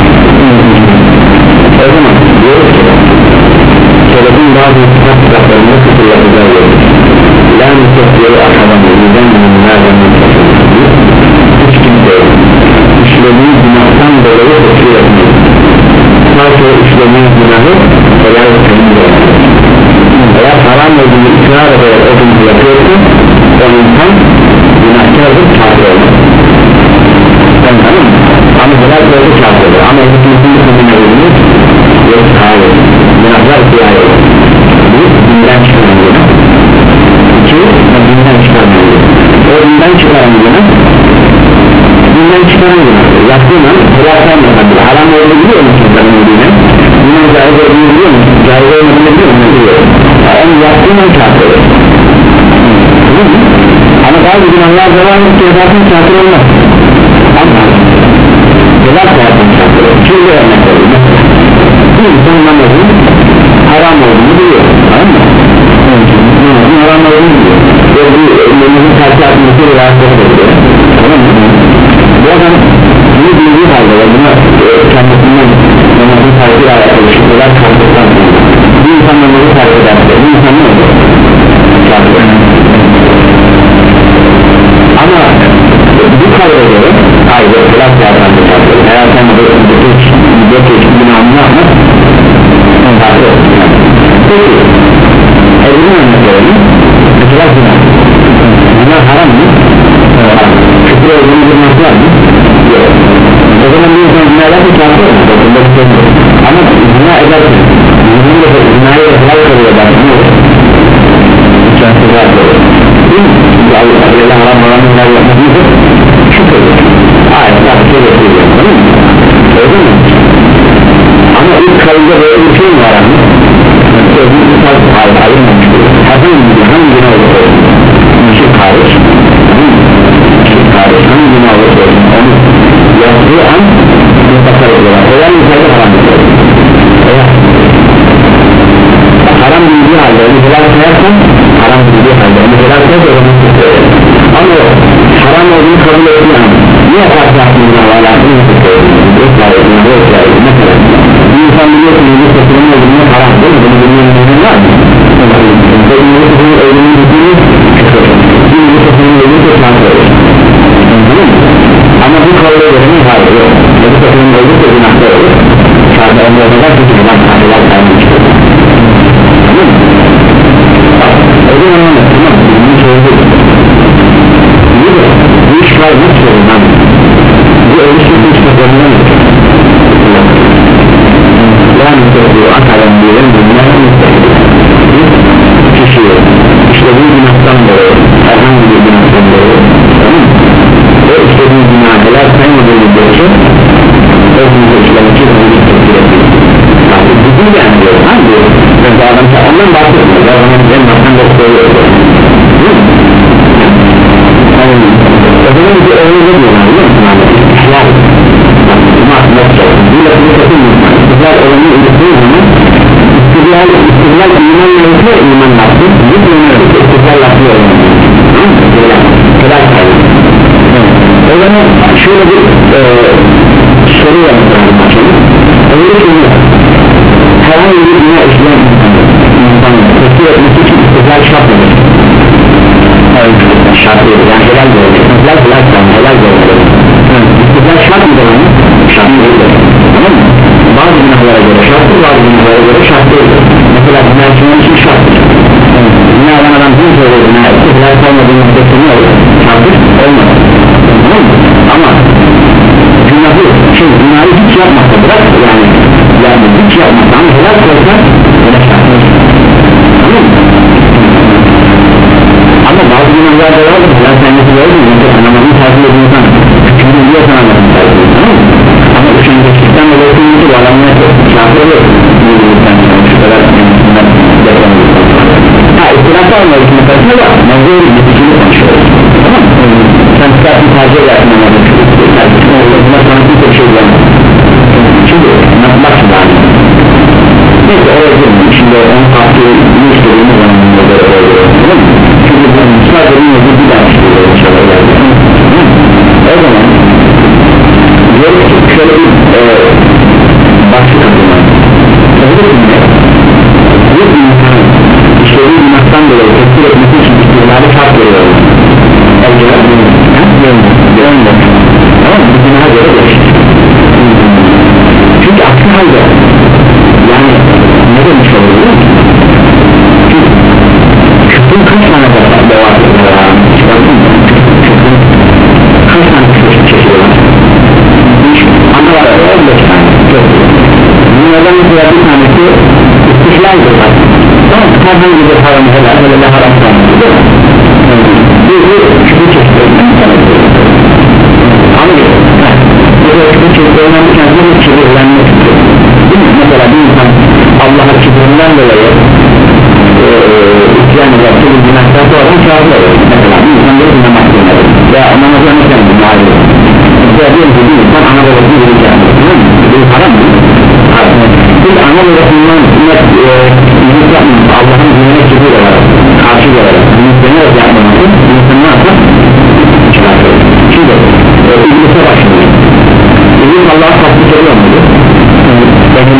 Speaker 1: O zaman diyoruz ki söylediğim bazı kitap kitaplarında kısır lafızlar görür lan nüfesiyor aşağıdan yüzden minimlerden nüfesiyor hiç kimse işlediği günahtan dolayı kısır etmiyor sadece işlediği günahı helal etmiyor eğer haram olduğunu ısrar ederek o günü yapıyorsa o insan günahkardır kafir olur sen tamam mı? Ama helal gördü kafir olur ama hükümsün hükümüne uyulur yok hayır günahlar kıyar olur bir dinden çıkaran günah iki dinden çıkaran günah o dinden çıkaran günah dinden çıkaran günah yaptığın an helal kalmadan haram olduğunu biliyor musun sen olduğunu günah caiz olduğunu biliyor musun caiz olmadığını biliyor musun biliyor onu yaptığın an kafir olur ama bazı günahlar devam ettiği zaten kafir olmaz ama helal hayatın kafir olur şöyle örnek verir bir insan namazın haram olduğunu biliyor tamam mı? namazın haram olduğunu biliyor ve bu namazın rivayetleri de diyor. Tamam mı? Bu adam bunu bildiği halde ve buna e, kendisinden namazın tarifiyle alakalı şüpheler kaldıktan sonra bir insan namazı tarif ederse bu insan ne olur? Kafir. Ama bu kavga göre ayrı biraz zaten bir kavga eğer sen de bir geçti günahını yapmak kafir olur. Peki evini anlatıyorum mesela günah günah haram mı? Haram. Küfür olduğunu bilmek var mı? Yok. O zaman bir insan günahlar bir kafir olur ama günah edersin günahı da helal kalıyor da ne olur? Kafirler olur değil mi? Allah'la haram olan günah yapmak nedir? Küfür olur ayetler bir şey yapıyor değil mi? Öyle mi? Ama ilk kavga böyle bir şey mi var mı? Sözünü tutar hayır ayırmamıştır herhangi bir hangi günah olursa olsun müşrik hariç müşrik hariç hangi günah olursa olsun onu yaptığı an mutlaka ediyorlar o yani müsaade haram ediyor eğer haram bildiği halde onu helal sayarsan haram bildiği halde onu helal sayarsan onu tutuyor ama o haram olduğunu kabul ettiği an niye fark yaptığında ve alakını tutuyor mesela bir insan biliyorsun bir satılımın olduğunu haram değil mi? Bunu bilmeyen bir var mı? Bir yeni satılımın öldüğünü bütünü bir yeni satılımın öldüğünü de şans verir ama bu kavga göre ne hayır yok yeni satılımın öldüğünü günahda olur şartı ömrüne kadar çünkü hemen kahveler saymıştır tamam mı? o zaman anlamak tamam mı? Bunu çözdük iyi de bu iş var nasıl sorun lan? Bu ölçüsü iş bakımından mı? yani bu akadan diyelim bunlar bir kişi işte bu günahtan dolayı herhangi bir günahtan dolayı tamam mı? o istediği günah helal saymadığı bir geçe o günahı işlemek için onu bir tepki ediyor yani bu değil yani diyor hangi diyor ben de adam ondan bahsetmiyor o zaman en baştan da söylüyor değil mi? yani o zaman bir öyle diyorlar değil mi? İslam bu lafını satılmıyor İstiklal olanı unuttuğu zaman İstiklal, istiklal iman yönetiyor iman lafı bu yönetiyor İstiklal lafı yönetiyor kadar sayılır o zaman şöyle bir e, soru yapacağım öyle ki herhangi bir günah işleyen insanı tepki etmesi için istiklal şart mıdır? hayır şart değil yani helal görmek istiklal helal sayılır helal görmek istiklal şart mıdır onu? şart değil tamam mı? bazı günahlara göre şarttır bazı günahlara göre şart değildir mesela günah için için şarttır günah olan adam bir söylüyor günah etti helal olmadığı müddetçe ne olur? şarttır olmaz tamam mı? ama günahı şey günahı hiç yapmazsa bırak yani yani hiç yapmazsa ama helal olsa yine şarttır tamam mı? ama bazı günahlarda vardır helal sayması vardır mesela namazın tercih ediyor insan çünkü biliyorsan namazın tercih ediyor tamam mı? ama üçüncü sistem ve dokuzuncu bu adamlar kafir olur şu kadar kendisinden yapamıyor ha istilafı olmalı ki mesela da mevzuyu bir biçimde konuşuyoruz tamam mı? sen istersin tercih edersin ama buna sana kimse bir şey diyemez çünkü bak şimdi abi neyse oraya girmiyor şimdi onun farklı ne istediğini zamanında böyle oluyor tamam mı? çünkü bu sadece bir mevzu bir daha çıkıyor o zaman diyoruz ki şöyle bir e, başlık atılma bir insan işlediği günahtan dolayı tepkir etmesi için istihlali şart veriyor elcüler görünmüyor tamam mı? Bu günaha göre geçti çünkü aksi halde yani ne demiş olur değil mi? çünkü küfrün kaç tane devam ediyor çıkarsın mı? küfrün kaç tane küfür çekiyorlar? ana var on beş tane bunlardan mesela bir tanesi istihlaldir tamam herhangi bir haram helal helal haram sanatı değil mi? bu bu küfür çekiyorlar ama bu küfür çekiyorlar bir tanesi bir kibirlenmek değil mi? mesela bir insan Allah'a kibirinden dolayı isyan eder bir günahtan sonra kâfir olur mesela bir insan bir namaz kılmadı veya namazı anlatmayın bir ayrı ya diyelim ki bir insan ana babasını verirken bu haram mı? biz ana babasından iyilik yapmamız Allah'ın dinine çıkıyor olarak karşı olarak dinlenerek yapmamızı insan ne yapar?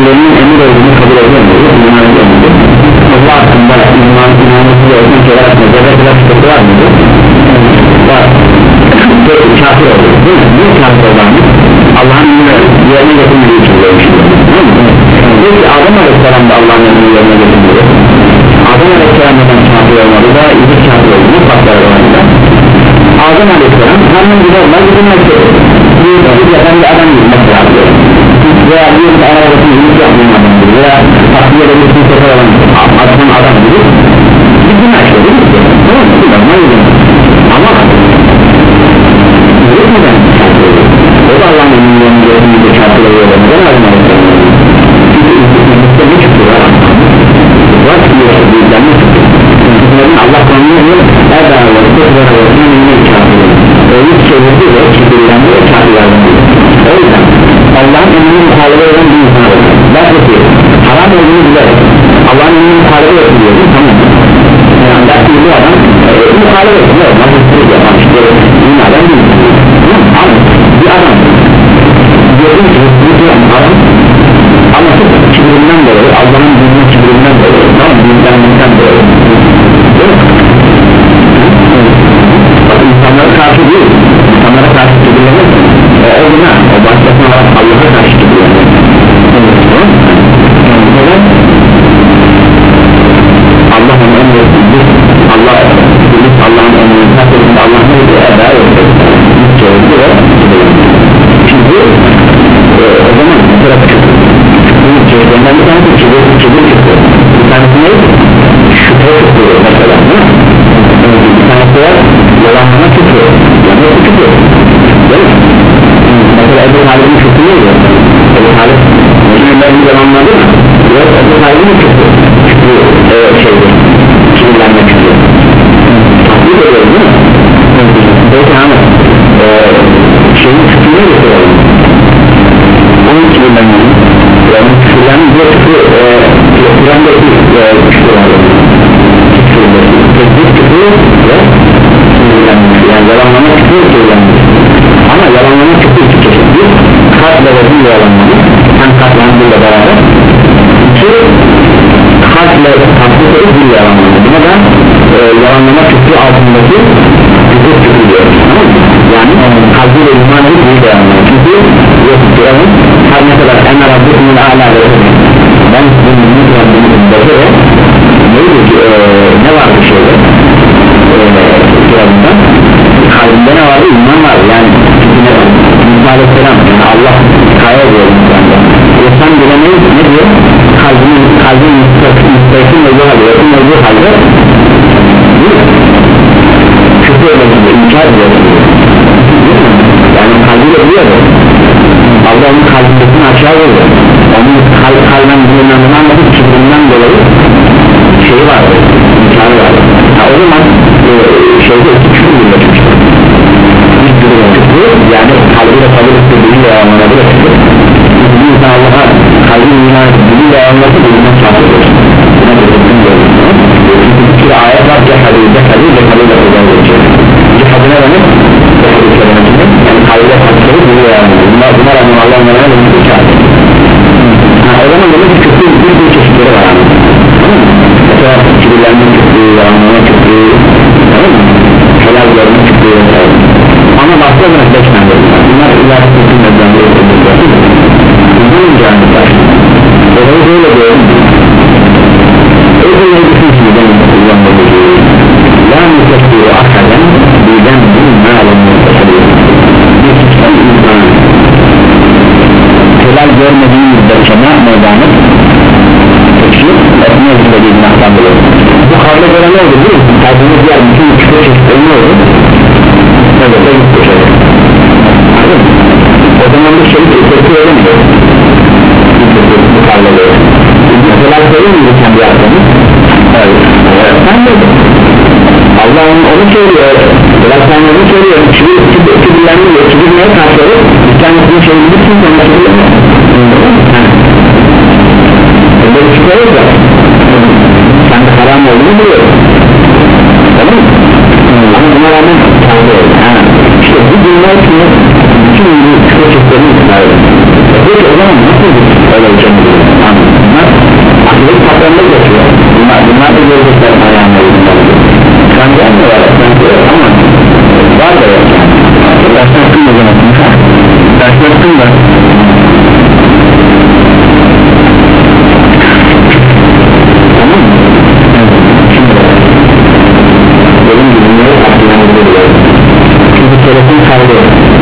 Speaker 1: emirlerinin emir olduğunu kabul ediyor muyuz? İman ediyor muyuz? Allah hakkında iman, inanması gerektiği şeyler hakkında zerre kadar şüphesi var mıydı? Var. Peki kafir oldu değil mi? Niye kafir oldu? Allah'ın yerine getirmediği için görmüş. Peki Adem Aleyhisselam da Allah'ın yerine getirmedi. Adem Aleyhisselam neden kafir olmadı da İblis kafir oldu? Ne farkları var? Adem Aleyhisselam hemen bir olmaz gidilmekte. Bir yapan bir adam gidilmek lazım. Veya bir yılda arabasını yiyip yapmayan adam gibi veya takviye de bir kimse olan adamın adam gibi bir günah işledi değil mi? Tamam mı? Normal yiyeceğim. Ama yürütmeden kafir oluyor. O da Allah'ın eminliğinin görünümünde kafir oluyor. Neden Adem Aleyhisselam? Çünkü İblis'te bir çıktı var. Var ki bir ne çıktı? Allah kanunu Eda ve Sıfır ve Sıfır'ın kafir oluyor. Öyle çevirdi ve kibirlendi ve kafirlerden oluyor. O yüzden Allah'ın emrine muhalefet eden bir insan olur. Belki ki haram olduğunu bilerek Allah'ın emrine muhalefet ediyor. Tamam mı? Yani belki bu adam e, muhalefet ediyor. Mahsusuz yapan işte dünyadan bir insan. Ama bir adam gördüğün ki bir adam ama sırf kibirinden dolayı Allah'ın dinine kibirinden dolayı tamam mı? Dinlenmekten dolayı insanlara karşı değil, insanlara karşı kibirlenir o, o günah, o başkasına olarak Allah'a karşı kibirlenir neden? Allah onu emrettiğinde Allah bilir Allah'ın emrettiğinde takdirinde Allah neydi? Eda yoktu hiç çevirdi ve çünkü e, o zaman mesela bu çevirdiğinden bir tanesi kibir, kibir çıktı bir tanesi ne? Şüphe çıktı mesela bir tanesi var yalanlama çıktı yalanlama çıktı değil mi? Mesela Ebu Talib'in çıktı neydi? Ebu Talib Müslümanların yalanladı mı? Yok Ebu Talib'in çıktı çıktı e, şeydi kibirlenme çıktı takdir ediyoruz değil mi? Peki ama e, şeyin çıktığını gösterelim onun kibirlenmenin yani kibirlenmenin bir çıktı Kur'an'daki çıktı tezgir çıktı ve yani yalanlama çıktı kibirlenmenin ama yalanlama çıktı iki çeşit bir kalple ve bir yalanlama hem kalplandığıyla beraber iki kalple takdir edip bir yalanlama buna da e, yalanlama çıktı altındaki tezgir çıktı diyoruz yani kalbiyle iman edip bir yalanlama çünkü yok diyelim her ne kadar en Rabbim'in âlâ ve ben sizin ümit Rabbim'in de neydi ki e, ne vardı şeyde kitabında kalbinde ne vardı iman vardı yani ne var Musa Aleyhisselam yani Allah kaya ediyor insanda insan bile ne, ne diyor kalbinin kalbinin müstahkin olduğu halde yakın olduğu halde küfür edildi inkar ediyor yani kalbiyle biliyor Allah onun kalbindekini aşağı veriyor onun kal kalben bulunanını anladık kibrinden dolayı şeyi vardı imkanı vardı ha, o zaman e, şeyde iki küfür birleşmişti bir durum küfür yani kalbiyle kabul ettiği yalanladı da küfür bir insan Allah'a kalbin iman ettiği yalanladı da insan kafir olur buna getirdim diyorum çünkü bir sürü ayet var cehali cehali cehali de kullanılır cehali ne demek? yani kalbiyle kabul ettiği yalanladı bunlar bunlar ama Allah'ın yanına da bir kafir o zaman böyle bir küfür bir bir çeşitleri var mesela kibirlenme çıktı, yalanlama çıktı helal görme çıktı ama başka olarak beş tane bunlar ileride kesinlikle bunun canlılar orayı böyle diyorum öyle düşünsün benim kullanmadığı la mütekkiri akaden birden bir mâlen mütekkiri bir kişiden insan helal görmediği müddetçe ne yapmaya dayanır? Peki, etmeye istediği günahtan dolayı bu kavga göre ne oldu biliyor musun? Kalbimiz diğer bütün küfür çeşitleri ne oldu? Evet, evet, evet o zaman bu şeyi tepki edemiyor bu kavga göre mesela söylüyor muydu kendi yaptığını? Evet, evet, sen de Allah onu söylüyor biraz sen onu söylüyor kibirlenmiyor, kibirmeye karşıları bir tanesini şey bilirsin sonra kibirlenmiyor böyle bir şey yok ya sen de haram olduğunu biliyorsun tamam mı? ama buna rağmen kavga ediyor işte bu dünya için bütün gibi küçük çiftlerini ısrar eder. Peki o zaman nasıl öyle bir şey bunlar akıllık patlarında geçiyor. Bunlar, bunlar da görecekler ayağına uygunlar. Sanki anlıyorlar sanki ama var da yok yani. Dersin hakkında o zaman dersin hakkında tamam mı? Şimdi benim bilimleri akıllandırılıyor. Çünkü telefon kaydı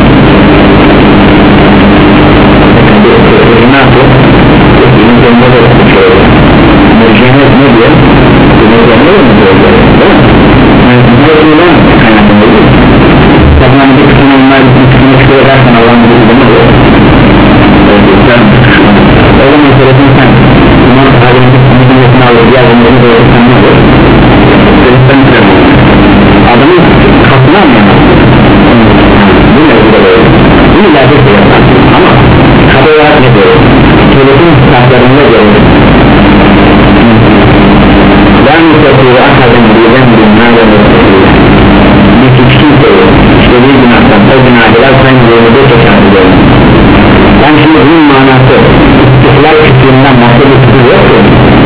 Speaker 1: ne yapıyor? Benim kendime de tutuyor. Merceğine ne diyor? Merceğine de mi diyor? Değil mi? Merceğine kaynaklı değil. Tabii bir kısmı onlar bir kısmı çıkıyor edersen Allah'ın bir kısmı diyor. O zaman telefon sen bunun halinde kısmını alır diğer bunları doğru sen ne olur? Telefon telefon adamın kapını anlayamaz. Bu ne bu da böyle? Bu ileride koyarlar ama kadı olarak ne diyor? Telefon kitaplarında görüyor. Ben müstəqil akadın birden binlerden müstəqil bir küçük soru işlediği günahtan o günahlar sayın yolunda teşekkür ben şimdi bunun manası istihlal küçüğünden mahsul tutuyor yok mu?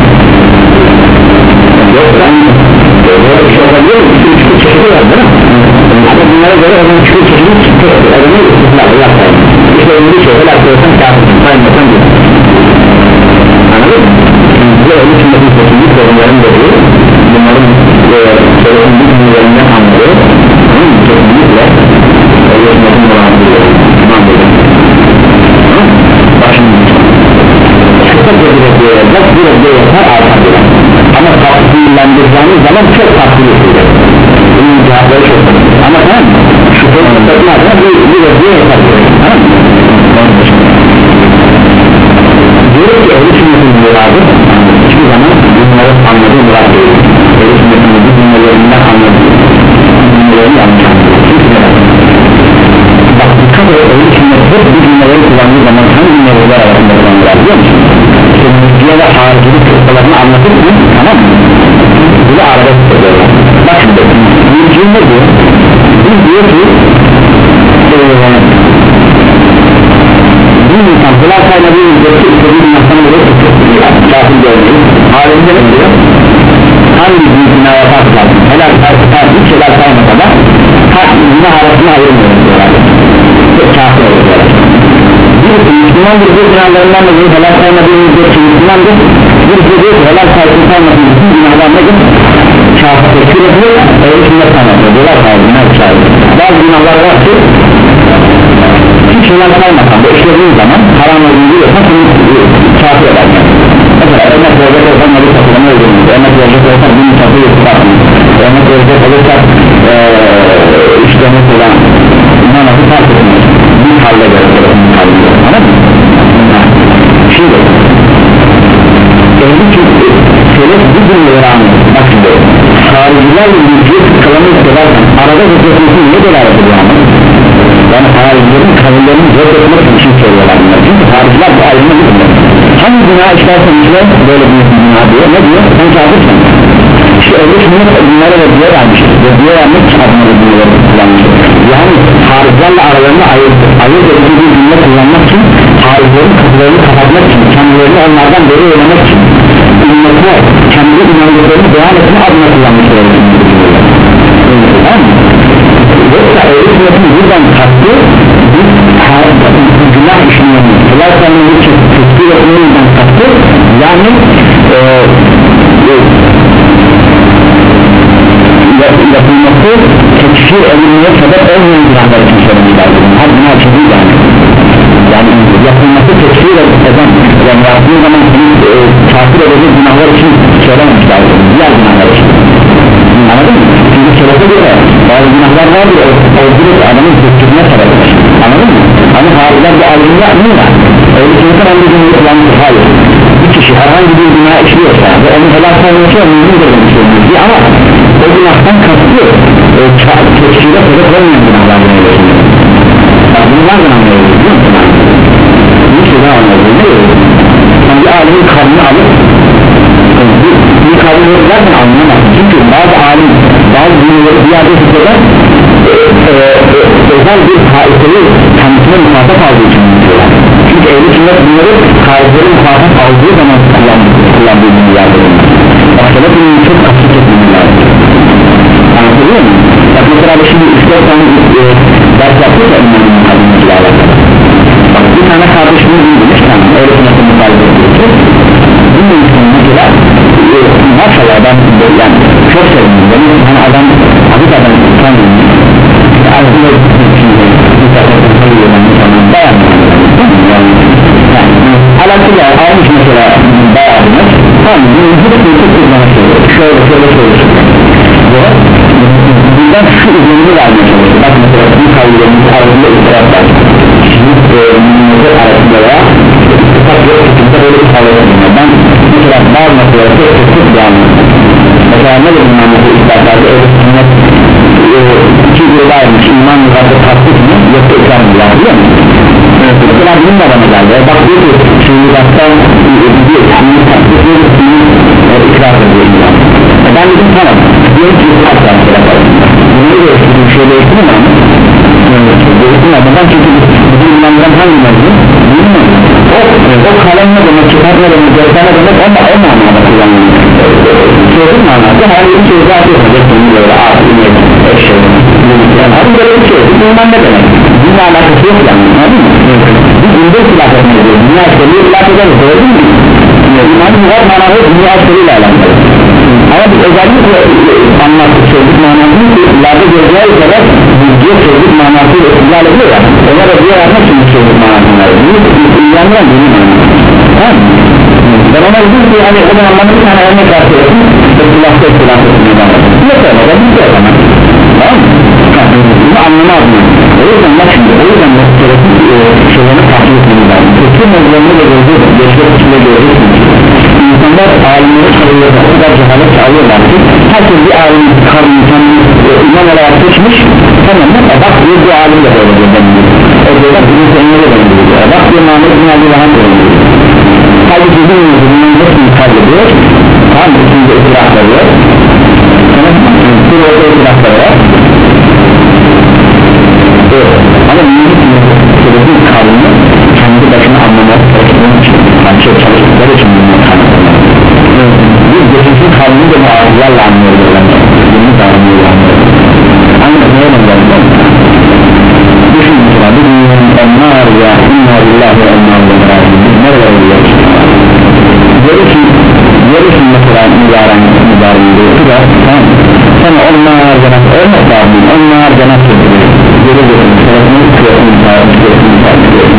Speaker 1: Yok ben böyle bir şey olabiliyor mu? Küçük küçük çeşidi var değil mi? Ama bunlara göre o zaman küçük çeşidi çıktı adamı istihlal yapar işte bir şey helal koyarsan kâfırsın saymasan değil anladın mı? Ve onun için de bir seçimlik sorunların dediği bunların sorunluk ünlülerinden anlıyor onun kesinlikle ölçmetin muradıyla tamam dedim bak şimdi kısa bir yapacak bir ödeye yapar artar bile ama tatlılandireceğimiz zaman çok tatlı yapacak bunun cevapları çok ama tamam mı? Şu sorunlukların adına bir, bir ödeye yapar tamam mı? diyor ki öyle sünnetin muradı hiçbir zaman bunları anladığı murad değil öyle sünnetin bu cümlelerinden anladığı cümleleri yanlış anlıyor çünkü ne bak dikkat et öyle sünnet hep bu cümleleri kullandığı zaman hangi cümleler arasında kullanırlar biliyor musun? işte müziğe ve haricilik kıssalarını anlatırken tamam mı? bu da arada tutuyorlar bak şimdi müziğin ne diyor? biz diyor ki bir insan kılar saymadığı ücreti istediği bir insanı bile tutuyor kafir görmeyi halinde ne diyor? hangi bir günah yaparsa helal saysa hiç helal saymasa da günah arasını ayırmıyoruz diyorlar çok kafir oluyorlar birisi Müslümandır bu günahlarından da bir helal saymadığı ücreti Müslümandır birisi diyor ki helal saysın saymasın bütün günahlar nedir? kafir tekfir ediyor öyle sünnet saymasın diyorlar sayın günah sayın bazı günahlar var ki hiç helal saymasan da işlediğin zaman haram olduğunu biliyorsan seni kafir eder mesela örnek verecek olsan nebi satılama öldürmüş örnek verecek olsan bir misafir yıkılarsın örnek verecek olursak işte mesela namazı fark etmiş bir halde göre anladın mı? şimdi ehli çünkü selef bu cümleleri anlıyor bak şimdi haricilerle yüzüye tıklamayı seversen arada hükmetmesi niye delalet ediyor ama yani haricilerin kavimlerini zor etmek için söylüyorlar bunlar çünkü hariciler bu ayrımı bilmiyor hangi günah işlersen içine böyle bir günah diyor ne diyor sen kafirsin işte öyle sünnet bunlara da diye vermiştir ve diye vermek için adına da cümleleri kullanmıştır yani haricilerle aralarını ayırt ayırt edici bir cümle kullanmak için haricilerin kapılarını kapatmak için kendilerini onlardan beri oynamak için ümmete kendi inandıklarını beyan etme adına kullanmıştır tamam mı? yoksa öyle sünnetin buradan kastı biz günah işlerini helal saymanın için tekbir etmemizden kastı yani e, yapılması tekfir edilmeye sebep olmayan günahlar için söylemişler her günah için değil yani yani yapılması tekfir eden yani yaptığı zaman e, kafir edecek günahlar için söylememişler diğer günahlar için anladın mı? çünkü şerefe göre bazı günahlar var diye o direkt adamın tekfirine sebep anladın mı? ama hariciler bu ayrımı yapmıyorlar öyle sınıfın hangi günahı kullanmış hayır bir kişi herhangi bir günah işliyorsa ve onu helal sayılmışsa mümkün de demiştir ama o günahtan kastı e, tekfire sebep olmayan günahlar günahlar bunlardan anlıyoruz biliyor musun? bir şeyden anlıyoruz ne diyoruz? yani bir alimin karnını alıp bir, bir karnını zaten anlayamazsın çünkü bazı alim bazı cümleleri bir yerde hisseder özel bir kaideyi kendisine muhatap aldığı için diyorlar. Çünkü ehl-i sünnet bunları kaideleri muhatap aldığı zaman kullandığı gibi yardım. Başka bunun çok kasıt etmemiz lazım. Anlatabiliyor muyum? Bak mesela şimdi üç dört tane e, ders yaptık ya İmam-ı Mukaddim'le alakalı. Bak bir tane kardeşimiz bilmiş tamam öyle sünnetin mukaddim'le ediyoruz. Bunun için mesela e, maşallah ben yani çok sevdim benim hani adam adı da ben tanıyorum. Aslında bir taraftan sayıyor ben insanın dayanmıyor. Yani alakayla almış mesela bayağıdınız tamam bunun hızlı bir kullanmak söylüyor şöyle şöyle şöyle şöyle bundan şu ürünü vermeye çalışıyor bak mesela bir kavgalarımız arasında itiraz var şimdi minimumlar arasında veya ufak yok tutumda böyle bir kavgalarımız ben mesela bazı noktaları tek tek tek devam mesela ne dedim ben bu isterlerde öyle sünnet iki yıldaymış iman yıllarda tatlık mı yoksa ikram mı yapıyor mu? Mesela bunun da bana geldi bak diyor ki şimdi baktan bir şimdi tatlık mı ikrar ediyor ben dedim tamam diyor ki ikrar var bunu değiştirdim şöyle değiştirdim ama değiştirmeden çünkü bizim imandan hangi mevzu bilmiyorum o, o kalem ne demek kitap ne demek gözler ne demek ama o manada kullanılıyor sözün manası her bir sözü atıyorsun geçtiğini böyle ağzı inek eşeği yani böyle bir şey iman ne demek bununla alakası yok yani anladın mı? biz ünlü silah etmek ediyoruz dünya işleriyle silah ederiz doğru mu? imanın var manası dünya işleriyle alakalı ama biz özellikle anlattık sözlük manasını ki ileride göreceği üzere bilgiye sözlük manasıyla ihlal ediyor ya ona da diğer yapmak için sözlük manasını veriyor ilgilendiren benim manasını tamam mı? ben ona dedim ki hani o anlamda bir tane örnek verseydim ıslahta ıslahta ıslahta yok öyle de biz de o zaman tamam mı? bunu anlamaz mı? o yüzden bak şimdi o yüzden noktaların şeylerini takip etmemiz lazım bütün mevzularını da göreceğiz geçmek için de göreceksiniz insanlar alimleri çalıyorlar o kadar cehalet çalıyorlar ki herkes bir alim karnı kendini imam olarak seçmiş tamam mı? bak bir bu alim de böyle diyor o diyorlar bunu seninle de böyle diyor bak bir Muhammed bin Abdullah'ın böyle diyor halbuki bir mevzunun hepsini kaydediyor tamam mı? Şimdi itirafları var bir orada itirafları var ama müzik kavramı kendi başına anlamak yani çok çalıştıkları için bunu tanıtıyorlar biz geçici kavramı da bu ağızlarla anlıyorlar bunu da anlıyorlar anlıyorlar neye benzer düşün mesela bir dünyanın onlar ya innallah ve ennallah nereye oluyoruz görürsün görürsün mesela mübarek mübarek diyor tamam sana onlar cenap olmak lazım onlar cenap getiriyor görüyorsun tarafını kırıyorsun kırıyorsun kırıyorsun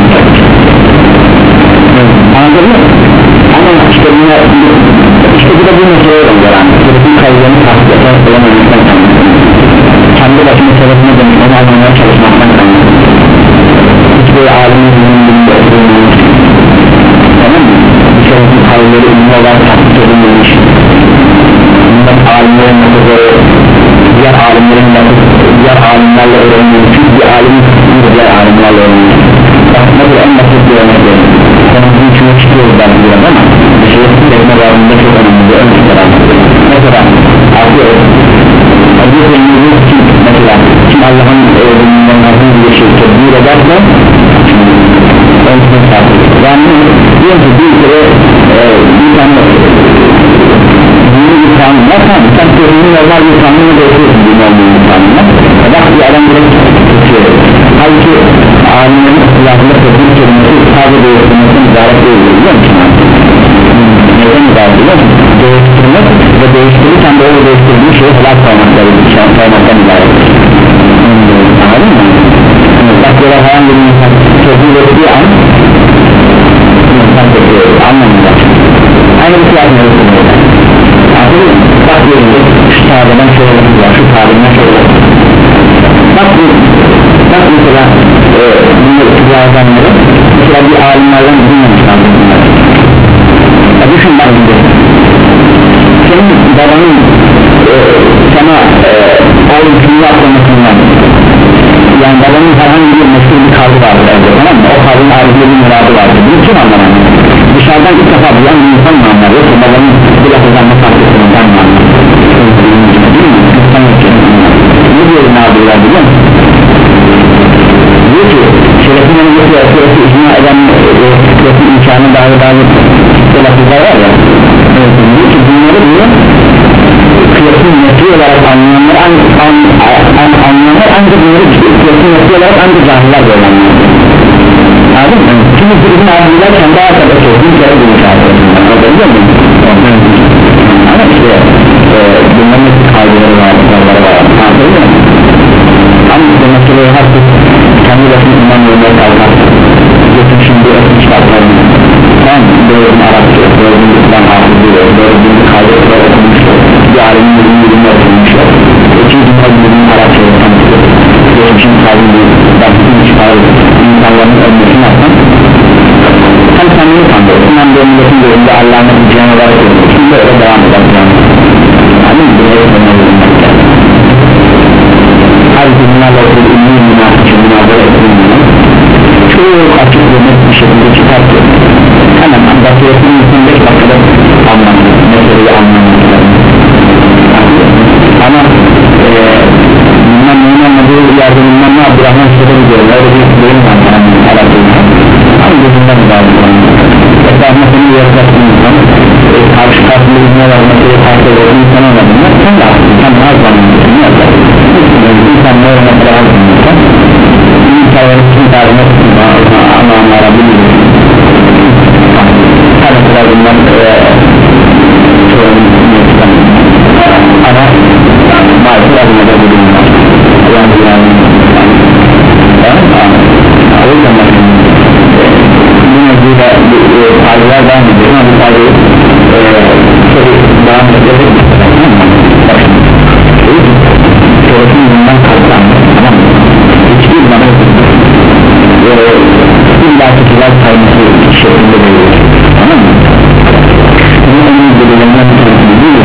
Speaker 1: anladın mı? ama işte buna işte bu da bu meseleye oluyor sürütün kayılarını takip eden olamayacaktan kaynaklı kendi başına sebebine dönüp onu anlamaya çalışmaktan kaynaklı hiçbir alimin ünlüğünde oturulmamış tamam mı? bu sürütün kayıları ünlü olarak takip edilmemiş bundan alimlerin noktaları diğer alimlerin diğer alimlerle öğrenilmiş çünkü bir alimin diğer alimlerle öğrenilmiş bakmadır en basit bir örnek verin konumuzun içine çıkıyoruz ben biraz ama bir şey tekme varlığında çok önemli bir örnek verin mesela artıyor Aziz Eylül'ün kim mesela kim Allah'ın öğrenimden azim bir şey tedbir ederse on sınıf takip yani diyor ki bir kere bir tane dini bir kanun var tabi sen sözünün normal bir kanunu da okuyorsun dini olmayan bir kanunla bak bir adam direkt tutuyor halbuki alimlerin ıslahında tedbir kelimesi sadece değiştirmesine mübarek değil biliyor musun? neden mübarek biliyor musun? değiştirmek ve değiştirirken de öyle değiştirdiği şeyi helal saymakları saymaktan mübarek anladın mı? bak böyle herhangi bir insan tedbir ettiği an insan tedbir anlamında aynı bir şey yapmıyor bak yerinde şu tabirden şöyle var şu tabirden şöyle bak bu bak mesela e, bunu itirazanları mesela bir alimlerden dinlemişler bunlar ya düşün bak şimdi senin babanın e, sana e, oğlum şunu yapmamasından yani babanın herhangi bir meşhur bir kavga vardır evde tamam mı o kavganın ayrıca bir muradı vardır bunu kim anlamaz dışarıdan ilk defa bulan bir insan mı anlar yoksa babanın bu lafızdan farklısından mı anlar ne diyorum abi ya biliyor musun Selefin önündeki süresi icma eden süresi imkanı daha bazı selefizler var ya, diyor ki bunları diyor kıyasın neti olarak anlayanlar an, an, an, anlayanlar ancak bunları kıyasın neti olarak ancak cahiller böyle anlıyor. Anladın mı? Şimdi bizim abiler kendi arkadaş olduğu kere bunu çağırıyorlar, anladın mı? Ama işte e, bunların hepsi kaydıları var, kuralları var, anladın mı? Ama işte meseleyi herkes kendi başına iman olmaya kalmaz. Geçin şimdi eski kitaplarını tamam mı? Doğrunun Arapça, doğrunun İslam hafızıyla, doğrunun kaydıları okumuşlar, bir alemin ürünlerini okumuşlar, ikinci kaydıların Arapça'ya tanıtıyor. Geçmişin kaydıları, baktığını çıkarır, insanların ölmesini yaptan hem kendini kandırırsın hem de milletin gözünde Allah'ın diyeceğine olarak görüyorsun. Şimdi öyle devam edeceğim. Yani buraya sanırım halbuki bunlarla okul ünlü münafıcı münafıcı edilmiyor. Çoğu açık ve net bir şekilde çıkar ki hemen basiretinin bütün beş dakikada anlamlı, meseleyi anlamlı. Ama bundan mühim olmadığı yerde bundan ne Abdurrahman Sıfır'ı diyorum, öyle bir bölüm var yani Arap'ta. Ama gözünden müdahale ediyorum. Esasında seni yaratacaksın insan, karşı karşılığı ne var, meseleyi karşı ediyor, insan olmadığında sen de aslında, sen ne az anlıyorsun, ne yapacaksın? İnsan ne olmak lazım insan, insanların kim tarzına ama onlara bilmiyorsun. Her ne kadar bundan çoğunun insan ama maalesef adına da bu durumda yani yani o yüzden bu mevzuda faydalar devam ediyor ama bu faydayı tabi devam ediyor bakın sorusunu bundan kalklandı tamam mı? Hiçbir zaman illa tutular sayması şeklinde veriyor tamam mı? Bunun en iyi belirlenen bir tanesi değil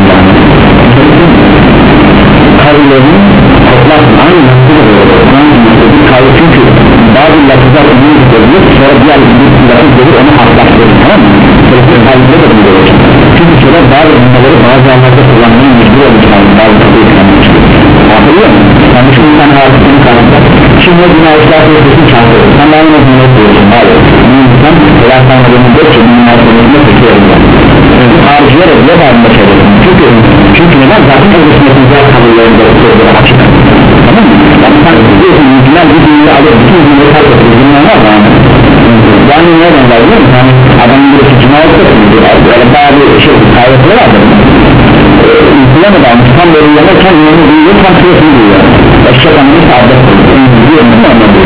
Speaker 1: kavlerini toplasın aynı nasıl oluyor kavle çünkü bazı lafızlar ünlü tutuyor sonra diğer bir lafız gelir onu haklaştırır tamam mı? Kavleleri de bunu görür çünkü sonra bazı cümleleri bazı anlarda kullanmayı mecbur olmuşlar bazı kapıyı kullanmıştır hatırlıyor musun? Yani şu insan harcısını kanıtlar şimdi o günah ıslah sözcüsünü çağırıyor sen daha yine cümle diyorsun hayır bu insan helal sanmadığını diyor ki bu münasebetinde tutuyorum harcıyarak bile bağımda söyledim çünkü çünkü neden zaten özgürlüğün güzel kabullerinde tutuyordur açık tamam mı? Yani sen diyorsun yüzünden bir cümle alıp bütün cümleyi fark ediyor cümleler var yani yani nereden var biliyor musun? Yani adamın birisi cümle alıp böyle bazı şey kayıtları vardır uygulamada almış tam böyle yanarken yönü duyuyor tam süresini duyuyor eşek anını sağlık duyuyor mu anlamıyor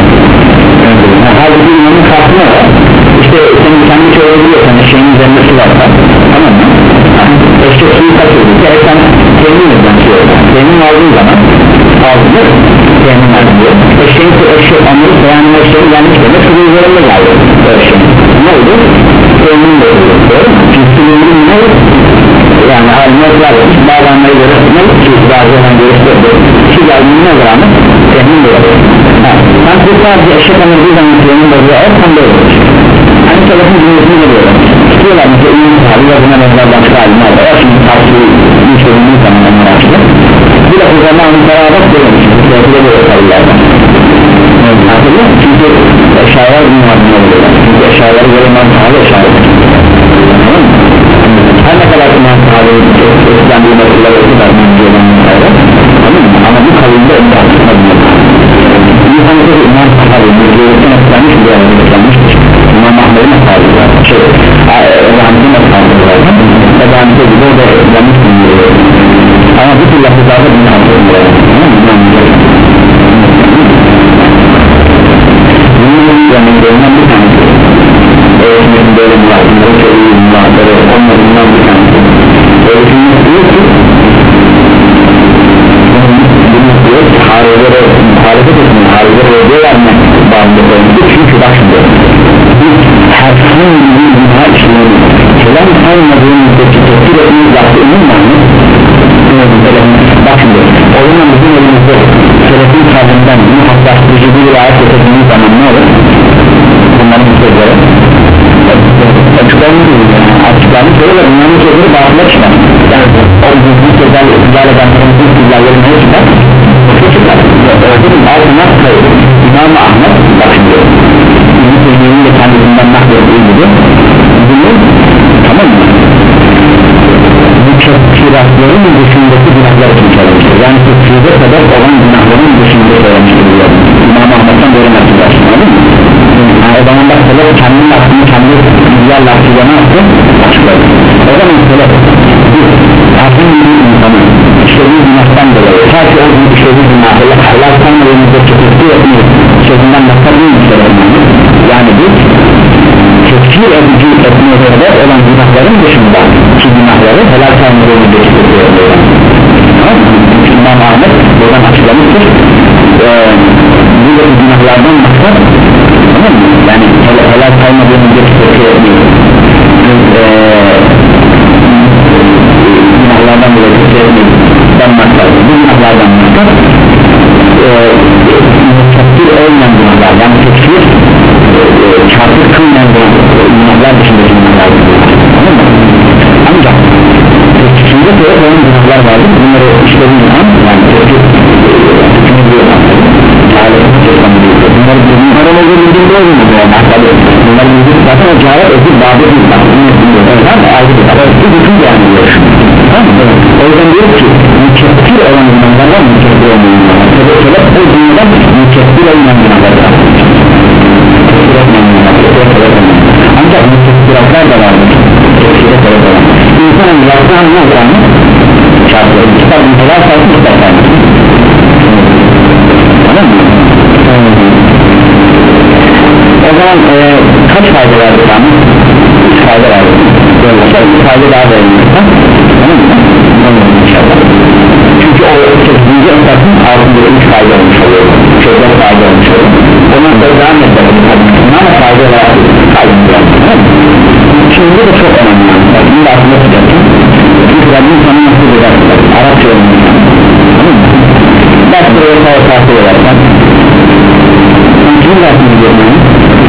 Speaker 1: halbuki yönün kalkma var işte senin kendi çörebiliyorsan eşeğin üzerinde su var tamam mı? Eşek suyu kaçırdı gereken temin eden suyu temin aldığın zaman aldığında temin alıyor eşeğin su eşek anlıyorsa yani eşeğin gelmiş demek suyu üzerinde geldi ne oldu? temin de oluyor doğru mu? çünkü suyun ne olur? yani haline var bazı anlayı görüşmek ki bazı anlayı görüşmek ki geldiğini ne olur ama temin de olur sen bu sadece eşek anladığı zaman temin de oluyor o tam da olur hani telefon cümlesini veriyorlar tutuyorlar mesela ünlü sahibi ve buna benzer başka halimler de var şimdi tavsiye bir çözümlüğü tanımlarını açtı bu da o zaman beraber söylemişim bu da böyle sarılardan hatırlıyor musun? çünkü eşyalar bunun adına oluyorlar çünkü eşyaları göre mantıhalı eşyalar tamam mı? her ne kadar iman sahibi eskiden bir mesele oldular tamam mı? ama bu kavimde eskiden İnsanlıkta iman sahibi müdürlükten etkilenmiş bir yerde etkilenmiştir İmam Ahmet'in sahibi var şey, Rahmet'in sahibi var Rahmet'e gibi o da etkilenmiş bir ama bu tür lafızlarda bunu anlıyor bunun yanındığından bir tanesi öğretmenin böyle muhabbetleri söylüyor muhabbetleri onlarından bir tanesi öğretmenin diyor ki bunu diyor ki harelere muhalefet etsin harelere diyorlar mı bağımlı koymuş çünkü bak şimdi biz herhangi bir günah işlerini helal olmadığını müddetçe tepkir etmeyi yaptı emin var mı? bak şimdi o zaman bizim elimizde selefin tarzından bunu haklaştırıcı bir ayet getirdiğimiz zaman ne olur? bunların sözleri açıklarını açıklarını söylüyorlar bunların sözleri bağımlı çıkar yani o düzgün sözlerle ısrarla benzerimizin sözlerleri ne çıkar? şu çıkar altına sayılır İmam-ı Ahmet bak şimdi lafların dışındaki günahlar için söylemiştir. Yani tekfirde sebep olan günahların dışında söylemiştir diyor. İmam Ahmet'ten böyle nasıl yapsın, anladın mı? Yani o zaman da sebep kendi lafını kendi güzel lafıyla ne yaptı? Açıkladı. O zaman sebep aslında bir insanın işlediği günahtan dolayı ta ki o işlediği günahıyla Allah sanmadığımızda çekirti etmiyor sözünden başka bir söylememiz. Yani bu tekfir edici etmeye sebep olan günahların dışında ki günahları helal sanmadığımızda çekirti etmiyor. İmam Ahmet buradan açıklamıştır. Ee, buradaki günahlardan maksat, tamam mı? Yani helal saymadığımızda çekirti etmiyor. Ee, günahlardan dolayı çekirti etmiyor. Bu günahlardan maksat tekfir olmayan günahlar, yani tekfir kafir kılmayan günahlar dışındaki günahlar, tamam mı? Ancak tekfirde de olan günahlar vardır. Bunları işlediğin zaman yani tekfir bunları bizim aramızda bildiğinde olmuyor yani bunları bildiğinde zaten o cevap ödül bağlı bir bakımda ayrı bir bakımda bu bütün yani o yüzden diyor ki mükeffir olan günahlardan mükeffir olmayan günahlar sebep sebep o dünyadan mükeffir olmayan günahlardan ancak mükeffiratlar da vardır mükeffirat sebep olan insanın yaptığı ne olacağını çarpıyor kitap inceler sayısın kitaplar tamam mı? O zaman e, kaç fayda vardır tamam? üç fayda vardır böyle olsa üç fayda daha verilmekten tamam mı? İnşallah çünkü o sekizinci esasın altında üç fayda olmuş oluyor çözde fayda olmuş oluyor ondan sonra devam edelim ama fayda olarak kaydınca şimdi bu da çok önemli bunu da aklına tutacaksın çünkü Rabbim sana nasıl eder Arapça öğrenmiş tamam mı? belki buraya sağ sağ edersen kimin dersini biliyorum yani?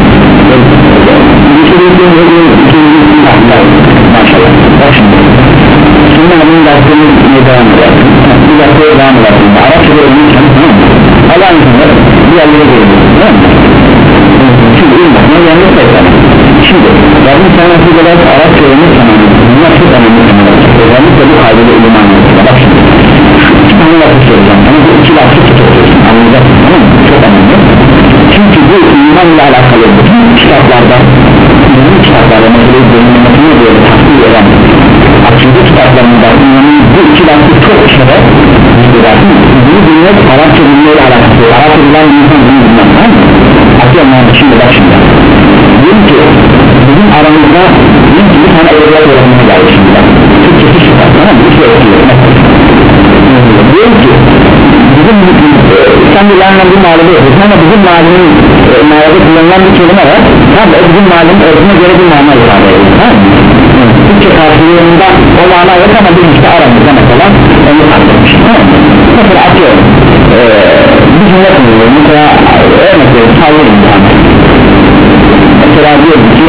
Speaker 1: bir sürü bir sürü maşallah bak şimdi şimdi adının dersini ne devam edersin bir dersine devam edersin Arapça öğrenmişsen tamam mı? Allah'ın izniyle bir yerlere geliyorsun tamam mı? şimdi ilmek ne yanlış sayısan şimdi Rabbim sana nasıl ederse Arapça öğrenmişsen bunlar çok önemli özellikle bu kaydede ilim anlatıyor bak şimdi iki tane lafı söyleyeceğim ama bu iki lafı tutuyorsun anlayacaksın tamam mı? çok önemli çünkü bu iman ile alakalı bütün kitaplarda bütün kitaplarda mesela dönülmesine böyle tahsil eden akide kitaplarında imanın bu iki lafı çok kere bunu bilmek Arapça bilmeyle alakalı Arapça bilen bir insan bunu bilmez tamam mı? atıyorum yani şimdi bak şimdi diyelim ki bizim aramızda diyelim ki bir tane evliya öğrenmeye geldi şimdi bak Türkçesi şu var tamam mı? Üç öğretiyor diyelim ki bizim sen bir lanla bir malımı yapıyorsun ama bizim malımın malada kullanılan bir kelime var tamam o bizim malımın örtüne göre bir mana ifade ediyor tamam mı? Türkçe karşılığında o mana yok ama bir işte aramızda mesela onu tartışmış tamam mı? mesela atıyorum ee, bir cümle kullanıyorum mesela örnek veriyorum sallayayım yani mesela diyorum ki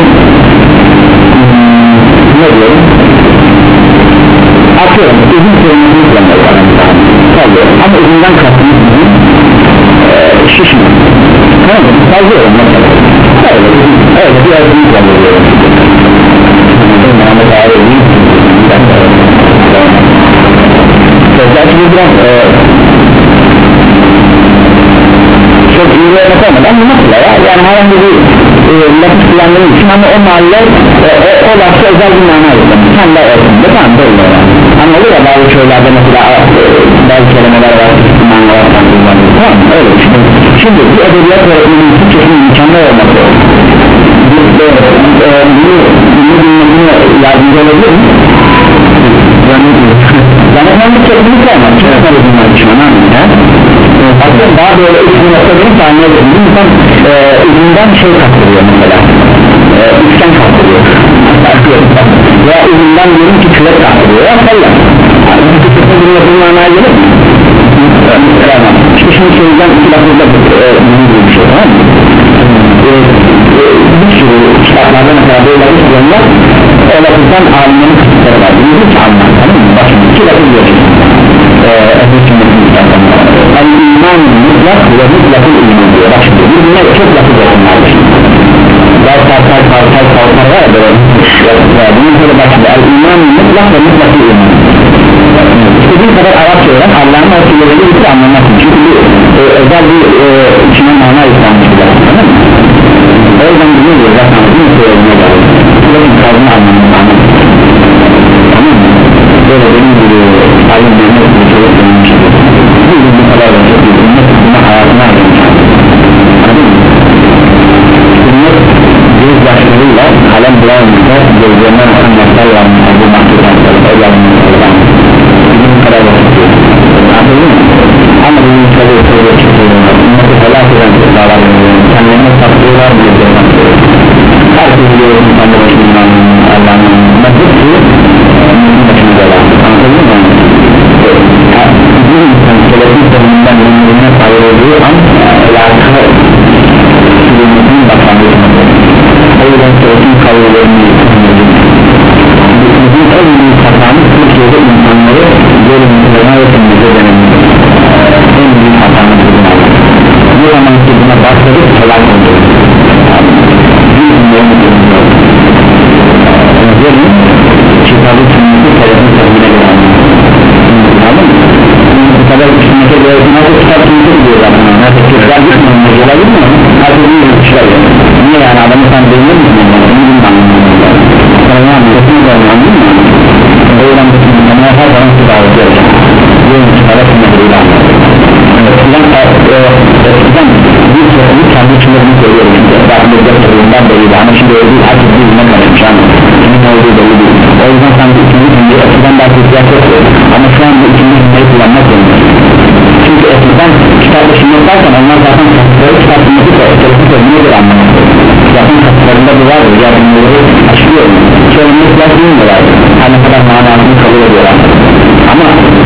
Speaker 1: hmm, ne diyorum atıyorum uzun kelimesini kullanıyorum sallıyorum ama uzundan kastımız bizim ee, şişme tamam mı? sallıyorum mesela öyle, öyle bir özgün kullanıyorum Mehmet abi iyi sözler şimdi biraz e, çok iyi bir örnek olmadı ama nasıl ya yani herhangi bir e, lafı kullandığım için ama o mahalle e, o, o lafı özel bir mana yok sen de ortamda tamam böyle yani anladın ya bazı köylerde mesela e, bazı kelimeler var manalar kullanıyor tamam mı öyle işte şimdi bir edebiyat öğretmenin Türkçesinin mükemmel olması bunu bilmesine yardımcı olabilir mi? yani ben bir kesinlik olmaz çok önemli bunlar için aslında daha böyle üçüncü nokta benim saniye edildi insan e, üründen şey kaptırıyor mesela e, üçgen kaptırıyor veya üründen diyelim ki kürek kaptırıyor ya sallam bu kısmı bir yapımın anaya gelir mi? işte şimdi söyleyeceğim iki lafızda bunun gibi bir şey tamam mı? bir sürü kitaplarda mesela böyle lafız kullanılır o lafızdan alimlerin kısımları var bunu hiç anlar tamam mı? bak şimdi iki lafız görüyorsun ehl-i sünnetin kitaplarında el-iman mutlak ve mutlakın iman diyor bak şimdi bunlar çok lafız olanlardır bazı partay partay partay var ya böyle bunun böyle bak şimdi el-iman mutlak ve mutlakın iman istediğin kadar Arapça öğren, Allah'ın o kelimeleri bir anlamasın. Çünkü bu e, özel bir e, içine mana yüklenmiş bir laf, tamam mı? O yüzden biliyor ya zaten bir söylediğine geldi. Buranın kavramı anlamını anlamı, tamam mı? Böyle benim gibi alim Mehmet bir çocuk dönmüş gibi bu bu kadar da çok iyi, buna hayatına dönmüş, anladın mı? Sünnet göz başlarıyla kalem bulanmışsa gözlerinden akan yaşlar varmışsa bu mahsudan sonra yalanmışlar bizim kadar da çok iyi, anladın mı? Ama bunun çalıyor çalıyor çıkıyor ümmeti helak eden dağlar kendilerine saklıyorlar bile de saklıyor herkes biliyor insanlar başından Allah'ın mezhep ki ümmetin başını bela, anladın mı? Bir insan selefin sonundan ömrüne ayrıldığı an helakı sürümünün başlangıcıdır. O yüzden selefin kavgalarını bizim en büyük hatamız Türkiye'de insanları görünümlerine ve temizliğe denemektir. En büyük hatamız bizim Allah. Ne zaman ki buna başladık helak oldu. Bir ümmenin temizliği gelin kitabı sünneti selefin sevgine göre anladın mı? Bu kadar sünnete göre nasıl kitap sünneti diyor zaten nasıl kitaplar gitmiyor olabilir mi? Herkes bir yıl çıkarıyor. Niye yani adamı sen beğenir misin? Bunu bilmem sana ne anlıyorsun da anladın mı? O yüzden bu sünnetine her zaman kitap olacak. Yolun kitaba sünnetleri anlıyor. Eskiden bir sorunu kendi içimlerini söylüyorum çünkü etrafımızda sorundan belliydi ama şimdi öyle değil, herkes birbirine karışmış ama kimin olduğu belli değil. O yüzden sen bir ikinci cümle eskiden belki ihtiyaç yoktu ama şu an bu ikinci cümleyi kullanmak zorundayız. Çünkü eskiden kitapla sünnet derken onlar zaten kapıları kitap sünneti de etrafı sözüne göre anlamak zaten kapılarında bu vardır, yardımları açılıyor söylemeye ihtiyaç duymuyorlardı her ne kadar manasını kabul ediyorlar ama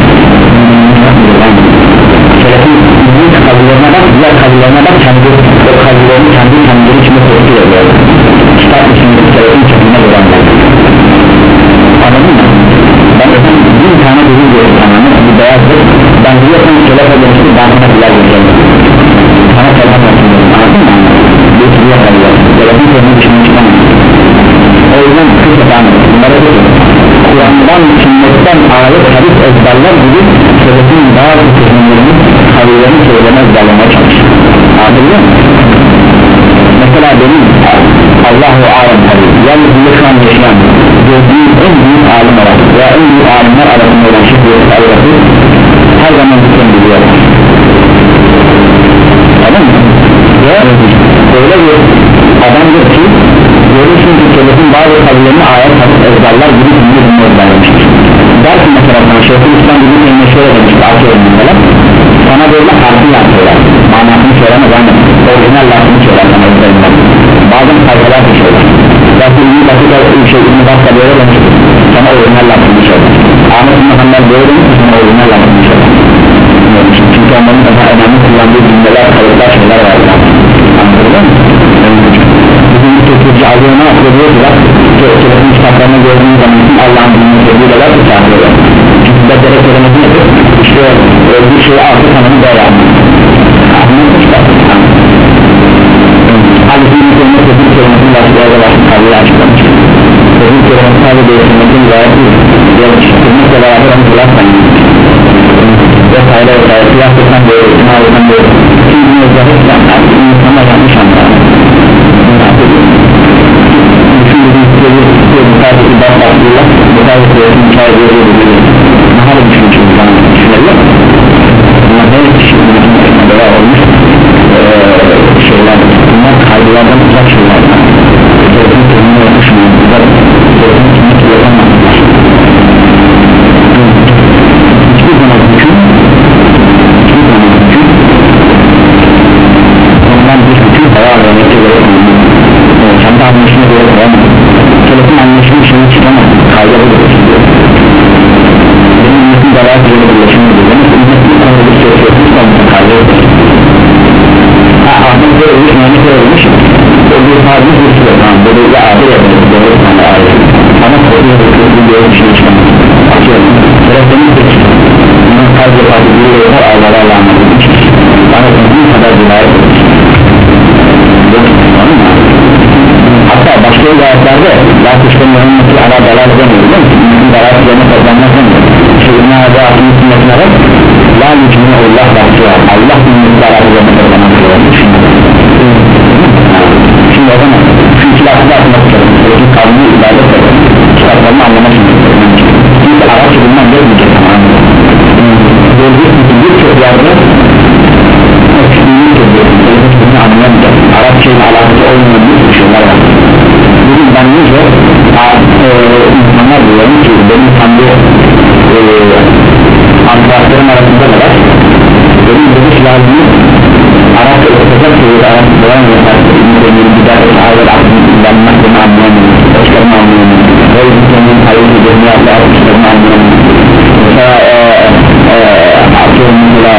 Speaker 1: selefin büyük kabillerine bak, diğer kabillerine bak kendi o kabilelerini kendi kendileri içinde tepki ediyor kitap içinde selefin kendine görenler anladın mı? Ben efendim bin tane ürün görüyorum tamamı bir beyazdır ben biliyorsam selef edilmişti ben buna biler göreceğim sana selam yapıyorum anladın mı? bir sürüye kalıyor selefin kendini dışına çıkamaz o yüzden kısa efendim bunlara diyorum Kur'an'dan, sünnetten, ayet, hadis ezberler gibi selefin bazı sözünlerini, kavilerini söyleme ezberlemeye çalışır. Anladın mı? Mesela benim Allah-u Alem tabi, yani bu şu an yaşayan, gördüğüm en büyük alim olarak veya en büyük alimler arasında olan şüphiyeti ayırası her zaman bütün biliyorlar. Anladın mı? Ve öyle bir adamdır ki görürsün ki selefin bazı kavilerini ayet, hadis ezberler gibi dinlerini ezberlemiştir. Dersin mesela sana Şeyhülislam gibi bir şöyle demiştir atıyorum mesela sana böyle harfi yapıyorlar manasını söylemez ama orijinal lafını söyler sana üzerinden bazen sayfalar bir şeyler belki ünlü dakika bir şey ünlü dakika böyle demiştir sana orijinal lafını söyler Ahmet Muhammed böyle demiştir sana orijinal lafını söyler çünkü onların daha önemli kullandığı cümleler kalıplar şeyler var anladın mı? Bizim Türkçe alıyor ne yapıyor diyor ki bak Türkçe'nin kitaplarını gördüğünüz zaman Allah'ın dinini söylüyorlar ki çağırıyorlar çünkü de gerek söylemesi nedir? İşte bir şeyi altı tanımı böyle yapmak anladın işte Halbuki bir kelime sözün kelimesini başlayacağız başlık kavliyle açıklamıştır sözün kelimesi sadece değiştirmekten gayet değil değiştirmekle beraber onu kulaklayın vesaire vesaire kıyaslıktan böyle sınavdan böyle şimdi özellikle artık insanlar yanlış anlar düşündüğünüz bir sadece bak bakıyorlar bu tarz bir hikaye veriyor daha da düşünmüşüm bana düşünüyorlar bunlar ne düşünmüşüm böyle olmuş şeyler bunlar kaygılardan uzak şeyler sözün kendine yapışmıyor sözün kendine yapamazlar hiçbir zaman hüküm hiçbir zaman hüküm ondan bir hüküm hayal vermekte gerekmiyor kendi anlayışına göre koyamaz selefin anlayışını şeyi çıkamaz kayda da geçiyor benim ümmetin beraber böyle birleşimdir demek ümmetin konuda bir şey söylüyorsa kayda da ha Ahmet böyle olmuş Mehmet böyle olmuş o bir tarzı bir süre tamam böyle bir adı yapıyor böyle bir tane adı ama konuda bir kötü bir yol bir şey çıkamaz atıyorum selef demiş ki bunun kalp yapardı bir yolda Allah'a Allah'ın için bana bir kadar dinayet etmiş hatta başka rivayetlerde la kuşların yanılması ala dalal edemiyor değil mi? Mümkün dalal üzerine kazanmaz demiyor şey inna ve ahli sünnet mesela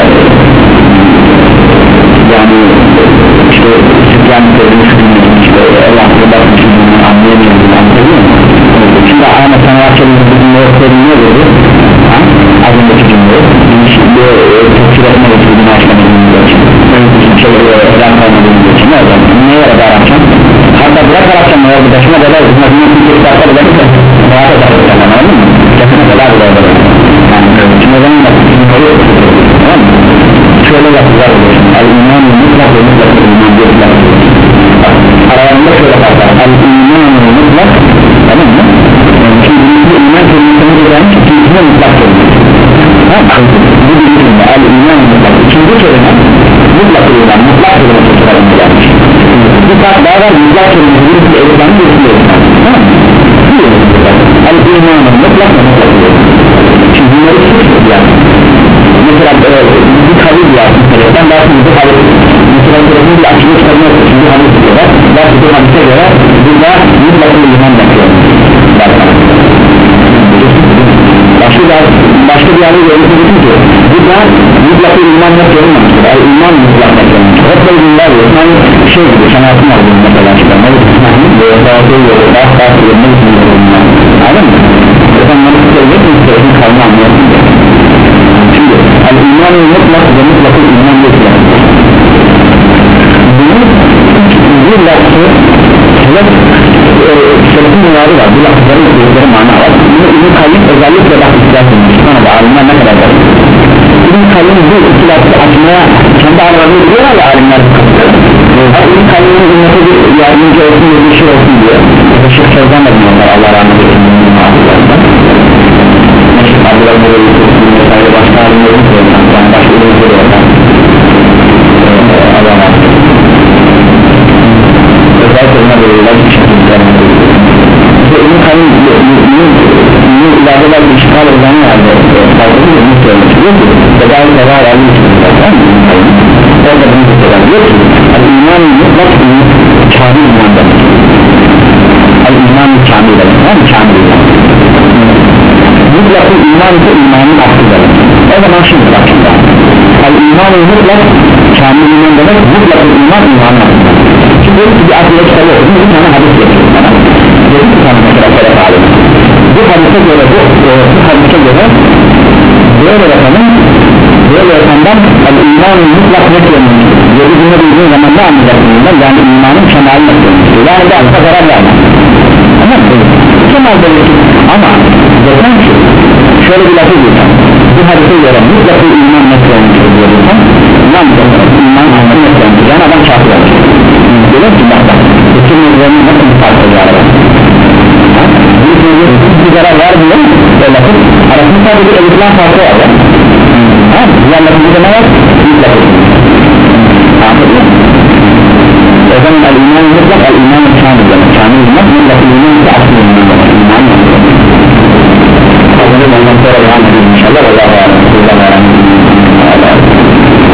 Speaker 1: yani işte Sübyan dediğimiz işte Allah'ta bakmışsın anlayamıyorum anlayamıyor musun? Şimdi aynı sanatçının bir cümle söyleniyor dedi az önceki cümle şimdi tefsir etme getirdiğini açlamadığımız için şeyleri öğren kalmadığımız için ne olacak? Neye yarar Arapçam? Hatta bırak Arapçam eğer bir başına bela hizmetini bir tek dakika bile rahat edersen anladın mı? Yakına bela bile olur yani şimdi o zaman da tamam mı? Şöyle yapılar olur el-iman mutlak ve mutlak iman mutlak aralarında şöyle farklar el-iman mutlak tamam mı? Şimdi bu iman kelimesini gören ikincisine mutlak kelime tamam mı? Bu bir kelime el-iman mutlak ikinci kelime mutlak kelime mutlak kelime tutturalım gelmiş bir fark daha var mutlak kelimesi bir bir evden bir bir evden tamam mı? El-iman mutlak ve mutlak kelime şimdi bunları sıkıştır yani mesela e, bir kabul yaptım ben daha sonra bir kabul mesela bir bir açılık çıkarma için bir kabul tutuyorlar daha sonra bir hadise göre burada mutlaka bir iman yapıyor başka bir başka bir yerde görmüşsünüz ki burada mutlaka bir iman yapıyormamıştır yani iman mutlaka yapıyormamıştır hep böyle günler yok yani şey gibi sanatım var bunun mesela çıkarma ve kısmahın böyle daha böyle daha daha yerine gitmiyorum anladın mı? Zaten bana söyleyecek mi? Söyleyecek kalma anlayalım şimdi el-iman mutlak ve mutlak iman mutlak bunun bir lafı selef selefin mübarı var bu lafların sözleri mana var bunu İbn-i Kayyim özellikle bak istihat edilmiş sonra alimler ne kadar var İbn-i Kayyim bu iki lafı açmaya kendi aralarını biliyorlar ya alimler İbn-i Kayyim'in ümmete bir yardımcı olsun bir şey olsun diyor Şeyh Sözden de biliyorlar Allah rahmet eylesin Abdülhamid Aleyhisselam'ın vesaire başka alimlerin söylüyorlar yani başka ürünü söylüyorlar Allah'a emanet özellikle buna böyle bir şekilde işte İbn-i Kayyim bunu iladeler bir işgal eden yerde fazla bir ürünü söylemek diyor ki Bedai Sevar Ali İslam'da orada bunu tutuyorlar diyor ki el-iman mutlak kamil iman demek el-iman kamil demek kamil iman mutlak iman ise imanın aslı demek o zaman şimdi bakın el-iman mutlak kamil iman demek mutlak iman imanın aslı şimdi bir adıyla kitabı okudum bir tane hadis yapıyorum bana dedim bir tane mesela sebep alemi bu hadise göre bu, bu hadise göre böyle efendim böyle efendim el-iman mutlak ne söylemiştir yedi günde bildiğin zaman ne anlayacaksın yani imanın kemalini söylemiştir yani de asla zarar vermez ama kemal demiştir ama zaten şu şöyle bir lafı diyeceğim bu hadise göre mutlak iman ne söylemiştir diyorsan iman iman anlamı ne söylemiştir yani adam kafir olmuştur diyor ki bak bak bütün üzerine nasıl bir fark oluyor arada bir zarar vermiyor o lafın arasında sadece elinden farkı var ya diğer lafında ne var? mutlak anladın mı? o zaman el-iman mutlak